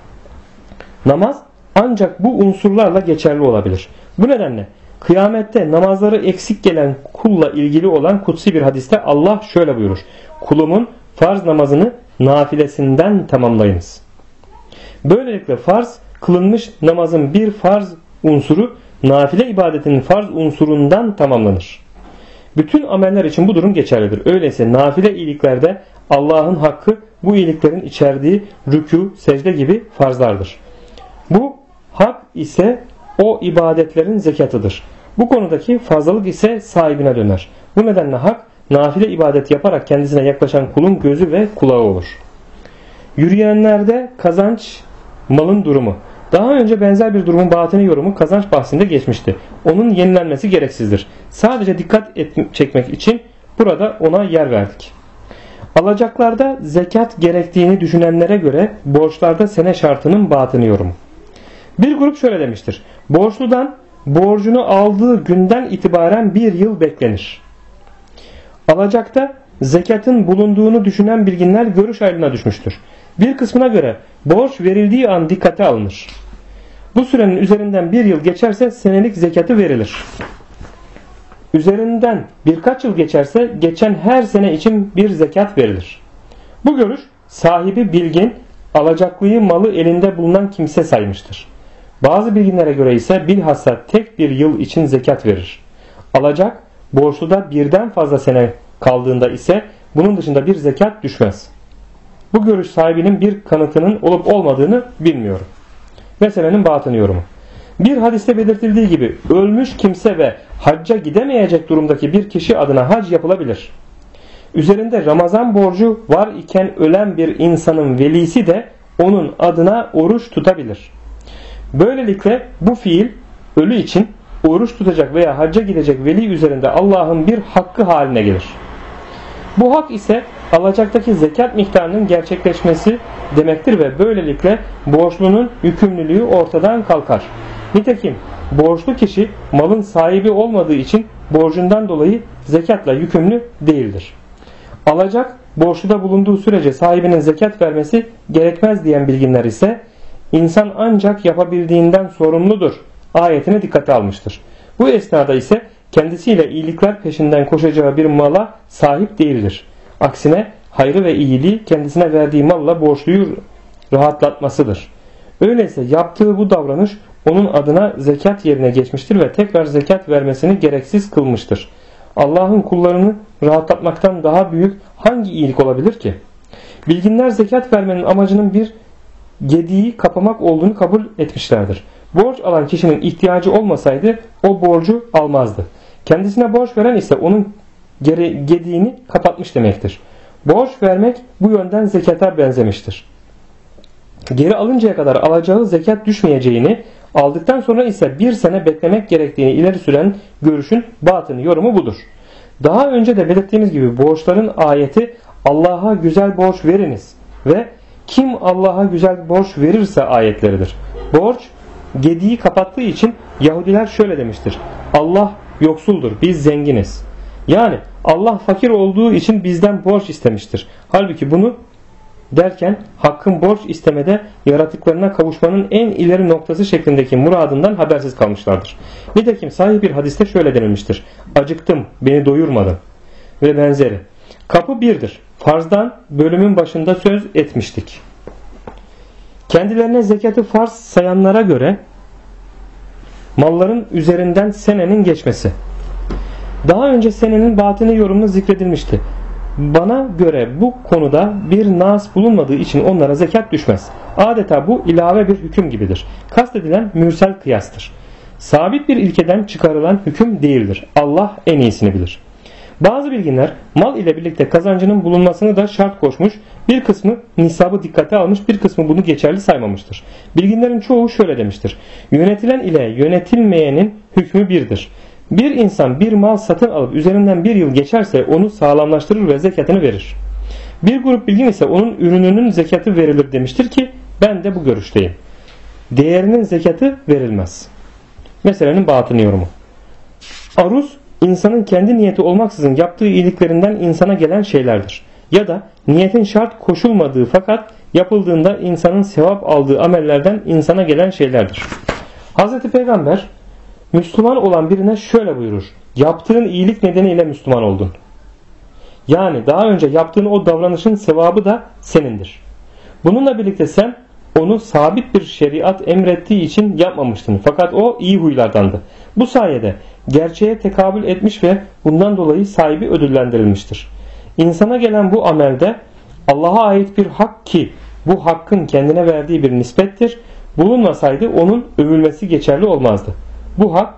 Namaz ancak bu unsurlarla geçerli olabilir. Bu nedenle kıyamette namazları eksik gelen kulla ilgili olan kutsi bir hadiste Allah şöyle buyurur. Kulumun farz namazını nafilesinden tamamlayınız. Böylelikle farz kılınmış namazın bir farz unsuru nafile ibadetinin farz unsurundan tamamlanır. Bütün ameller için bu durum geçerlidir. Öyleyse nafile iyiliklerde Allah'ın hakkı bu iyiliklerin içerdiği rükû, secde gibi farzlardır. Bu hak ise o ibadetlerin zekatıdır. Bu konudaki fazlalık ise sahibine döner. Bu nedenle hak nafile ibadet yaparak kendisine yaklaşan kulun gözü ve kulağı olur. Yürüyenlerde kazanç malın durumu. Daha önce benzer bir durumun batini yorumu kazanç bahsinde geçmişti. Onun yenilenmesi gereksizdir. Sadece dikkat çekmek için burada ona yer verdik. Alacaklarda zekat gerektiğini düşünenlere göre borçlarda sene şartının batini yorumu. Bir grup şöyle demiştir. Borçludan borcunu aldığı günden itibaren bir yıl beklenir. Alacakta zekatın bulunduğunu düşünen bilginler görüş ayrılığına düşmüştür. Bir kısmına göre borç verildiği an dikkate alınır. Bu sürenin üzerinden bir yıl geçerse senelik zekatı verilir. Üzerinden birkaç yıl geçerse geçen her sene için bir zekat verilir. Bu görüş sahibi bilgin alacaklıyı malı elinde bulunan kimse saymıştır. Bazı bilginlere göre ise bilhassa tek bir yıl için zekat verir. Alacak borçluda birden fazla sene kaldığında ise bunun dışında bir zekat düşmez. Bu görüş sahibinin bir kanıtının olup olmadığını bilmiyorum. Meselenin batını yorumu. Bir hadiste belirtildiği gibi ölmüş kimse ve hacca gidemeyecek durumdaki bir kişi adına hac yapılabilir. Üzerinde Ramazan borcu var iken ölen bir insanın velisi de onun adına oruç tutabilir. Böylelikle bu fiil ölü için oruç tutacak veya hacca gidecek veli üzerinde Allah'ın bir hakkı haline gelir. Bu hak ise alacaktaki zekat miktarının gerçekleşmesi demektir ve böylelikle borçlunun yükümlülüğü ortadan kalkar. Nitekim borçlu kişi malın sahibi olmadığı için borcundan dolayı zekatla yükümlü değildir. Alacak borçluda bulunduğu sürece sahibinin zekat vermesi gerekmez diyen bilginler ise insan ancak yapabildiğinden sorumludur ayetine dikkate almıştır. Bu esnada ise kendisiyle iyilikler peşinden koşacağı bir mala sahip değildir. Aksine hayrı ve iyiliği kendisine verdiği malla borçluyu rahatlatmasıdır. Öyleyse yaptığı bu davranış onun adına zekat yerine geçmiştir ve tekrar zekat vermesini gereksiz kılmıştır. Allah'ın kullarını rahatlatmaktan daha büyük hangi iyilik olabilir ki? Bilginler zekat vermenin amacının bir gediği kapamak olduğunu kabul etmişlerdir. Borç alan kişinin ihtiyacı olmasaydı o borcu almazdı. Kendisine borç veren ise onun gediğini kapatmış demektir. Borç vermek bu yönden zekata benzemiştir. Geri alıncaya kadar alacağı zekat düşmeyeceğini, aldıktan sonra ise bir sene beklemek gerektiğini ileri süren görüşün batını yorumu budur. Daha önce de belirttiğimiz gibi borçların ayeti Allah'a güzel borç veriniz ve kim Allah'a güzel borç verirse ayetleridir. Borç gediği kapattığı için Yahudiler şöyle demiştir: Allah yoksuldur, biz zenginiz. Yani Allah fakir olduğu için bizden borç istemiştir. Halbuki bunu derken hakkın borç istemede yaratıklarına kavuşmanın en ileri noktası şeklindeki muradından habersiz kalmışlardır. Nitekim sahih bir hadiste şöyle denilmiştir: acıktım, beni doyurmadın ve benzeri. Kapı birdir. Farzdan bölümün başında söz etmiştik. Kendilerine zekatı farz sayanlara göre malların üzerinden senenin geçmesi. Daha önce senenin batini yorumunu zikredilmişti. Bana göre bu konuda bir nas bulunmadığı için onlara zekat düşmez. Adeta bu ilave bir hüküm gibidir. Kastedilen mürsel kıyastır. Sabit bir ilkeden çıkarılan hüküm değildir. Allah en iyisini bilir. Bazı bilginler mal ile birlikte kazancının bulunmasını da şart koşmuş, bir kısmı nisabı dikkate almış, bir kısmı bunu geçerli saymamıştır. Bilginlerin çoğu şöyle demiştir: yönetilen ile yönetilmeyenin hükmü birdir. Bir insan bir mal satın alıp üzerinden bir yıl geçerse onu sağlamlaştırır ve zekatını verir. Bir grup bilgin ise onun ürününün zekatı verilir demiştir ki ben de bu görüşteyim. Değerinin zekatı verilmez. Meselenin batını yorumu. Aruz, insanın kendi niyeti olmaksızın yaptığı iyiliklerinden insana gelen şeylerdir. Ya da niyetin şart koşulmadığı fakat yapıldığında insanın sevap aldığı amellerden insana gelen şeylerdir. Hz. Peygamber Müslüman olan birine şöyle buyurur: yaptığın iyilik nedeniyle Müslüman oldun. Yani daha önce yaptığın o davranışın sevabı da senindir. Bununla birlikte sen onu sabit bir şeriat emrettiği için yapmamıştın. Fakat o iyi huylardandı. Bu sayede gerçeğe tekabül etmiş ve bundan dolayı sahibi ödüllendirilmiştir. İnsana gelen bu amelde Allah'a ait bir hak ki bu hakkın kendine verdiği bir nispettir. Bulunmasaydı onun övülmesi geçerli olmazdı. Bu hak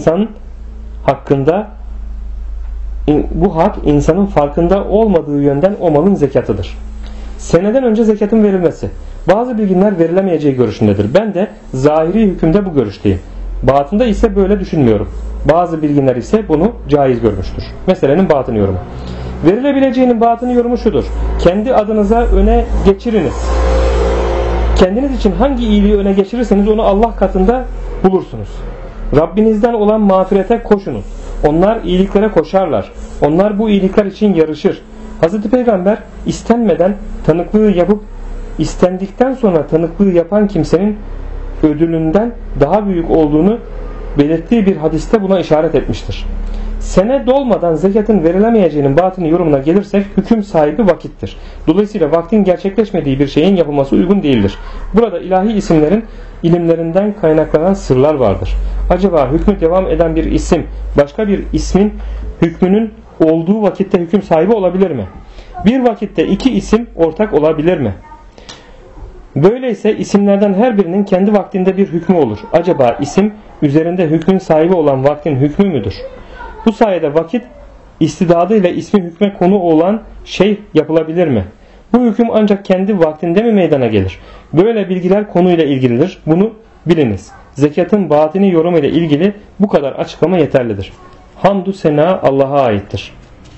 insanın farkında olmadığı yönden o malın zekatıdır. Seneden önce zekatın verilmesi. Bazı bilginler verilemeyeceği görüşündedir. Ben de zahiri hükümde bu görüşteyim. Batında ise böyle düşünmüyorum. Bazı bilginler ise bunu caiz görmüştür. Meselenin batını yorumu. Verilebileceğinin batını yorumu şudur: kendi adınıza öne geçiriniz. Kendiniz için hangi iyiliği öne geçirirseniz onu Allah katında bulursunuz. Rabbinizden olan mağfirete koşunuz. Onlar iyiliklere koşarlar. Onlar bu iyilikler için yarışır. Hz. Peygamber istenmeden tanıklığı yapıp istendikten sonra tanıklığı yapan kimsenin ödülünden daha büyük olduğunu belirttiği bir hadiste buna işaret etmiştir. Sene dolmadan zekatın verilemeyeceğinin batını yorumuna gelirsek hüküm sahibi vakittir. Dolayısıyla vaktin gerçekleşmediği bir şeyin yapılması uygun değildir. Burada ilahi isimlerin ilimlerinden kaynaklanan sırlar vardır. Acaba hükmü devam eden bir isim başka bir ismin hükmünün olduğu vakitte hüküm sahibi olabilir mi? Bir vakitte iki isim ortak olabilir mi? Böyleyse isimlerden her birinin kendi vaktinde bir hükmü olur. Acaba isim üzerinde hükmün sahibi olan vaktin hükmü müdür? Bu sayede vakit istidadıyla ismi hükme konu olan şey yapılabilir mi? Bu hüküm ancak kendi vaktinde mi meydana gelir? Böyle bilgiler konuyla ilgilidir. Bunu biliniz. Zekatın batini yorumu ile ilgili bu kadar açıklama yeterlidir. Hamdü sena Allah'a aittir.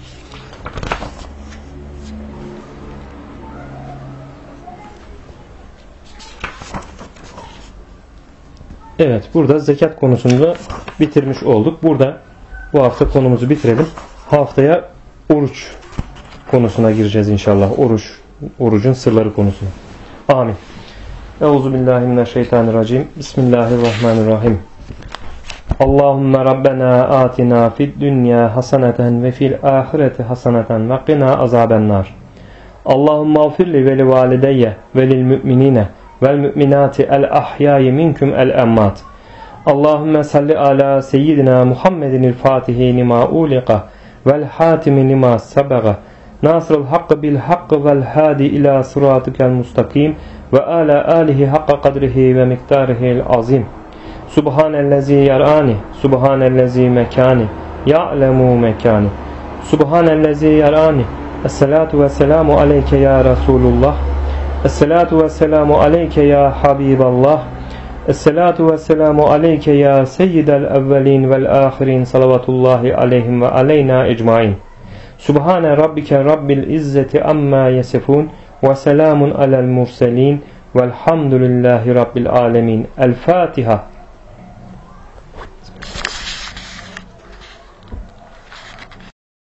Evet, burada zekat konusunu bitirmiş olduk. Burada bu hafta konumuzu bitirelim. Haftaya oruç konusuna gireceğiz inşallah. Orucun sırları konusuna. Amin. Euzubillahimineşşeytanirracim. Bismillahirrahmanirrahim. Allahümme Rabbena atina fid dünya haseneten ve fil ahireti haseneten ve qina azabennar. Allahümme afirli ve li valideyye ve lil müminine vel müminati el ahyai minkum el emmat. Allahümme salli ala seyyidina Muhammedin il fatihi lima uliqa vel hatimi lima sabaga nasrul hakkı bil hakkı vel hadi ila sıratikel mustakim ve ala alihi hakka kadrihi ve miktarihil azim. Subhanellezi yarani, subhanellezi mekani, ya'lemu mekani. Subhanellezi yarani. Esselatu ve selamu aleyke ya Resulullah. Esselatu ve selamu aleyke ya Habiballah. Esselatu ve selamu aleyke ya seyyidel evvelin vel ahirin salavatullahi aleyhim ve aleyna ecmain. Subhane rabbike rabbil izzeti amma yesifun ve selamun alel murselin velhamdülillahi rabbil alemin. El Fatiha.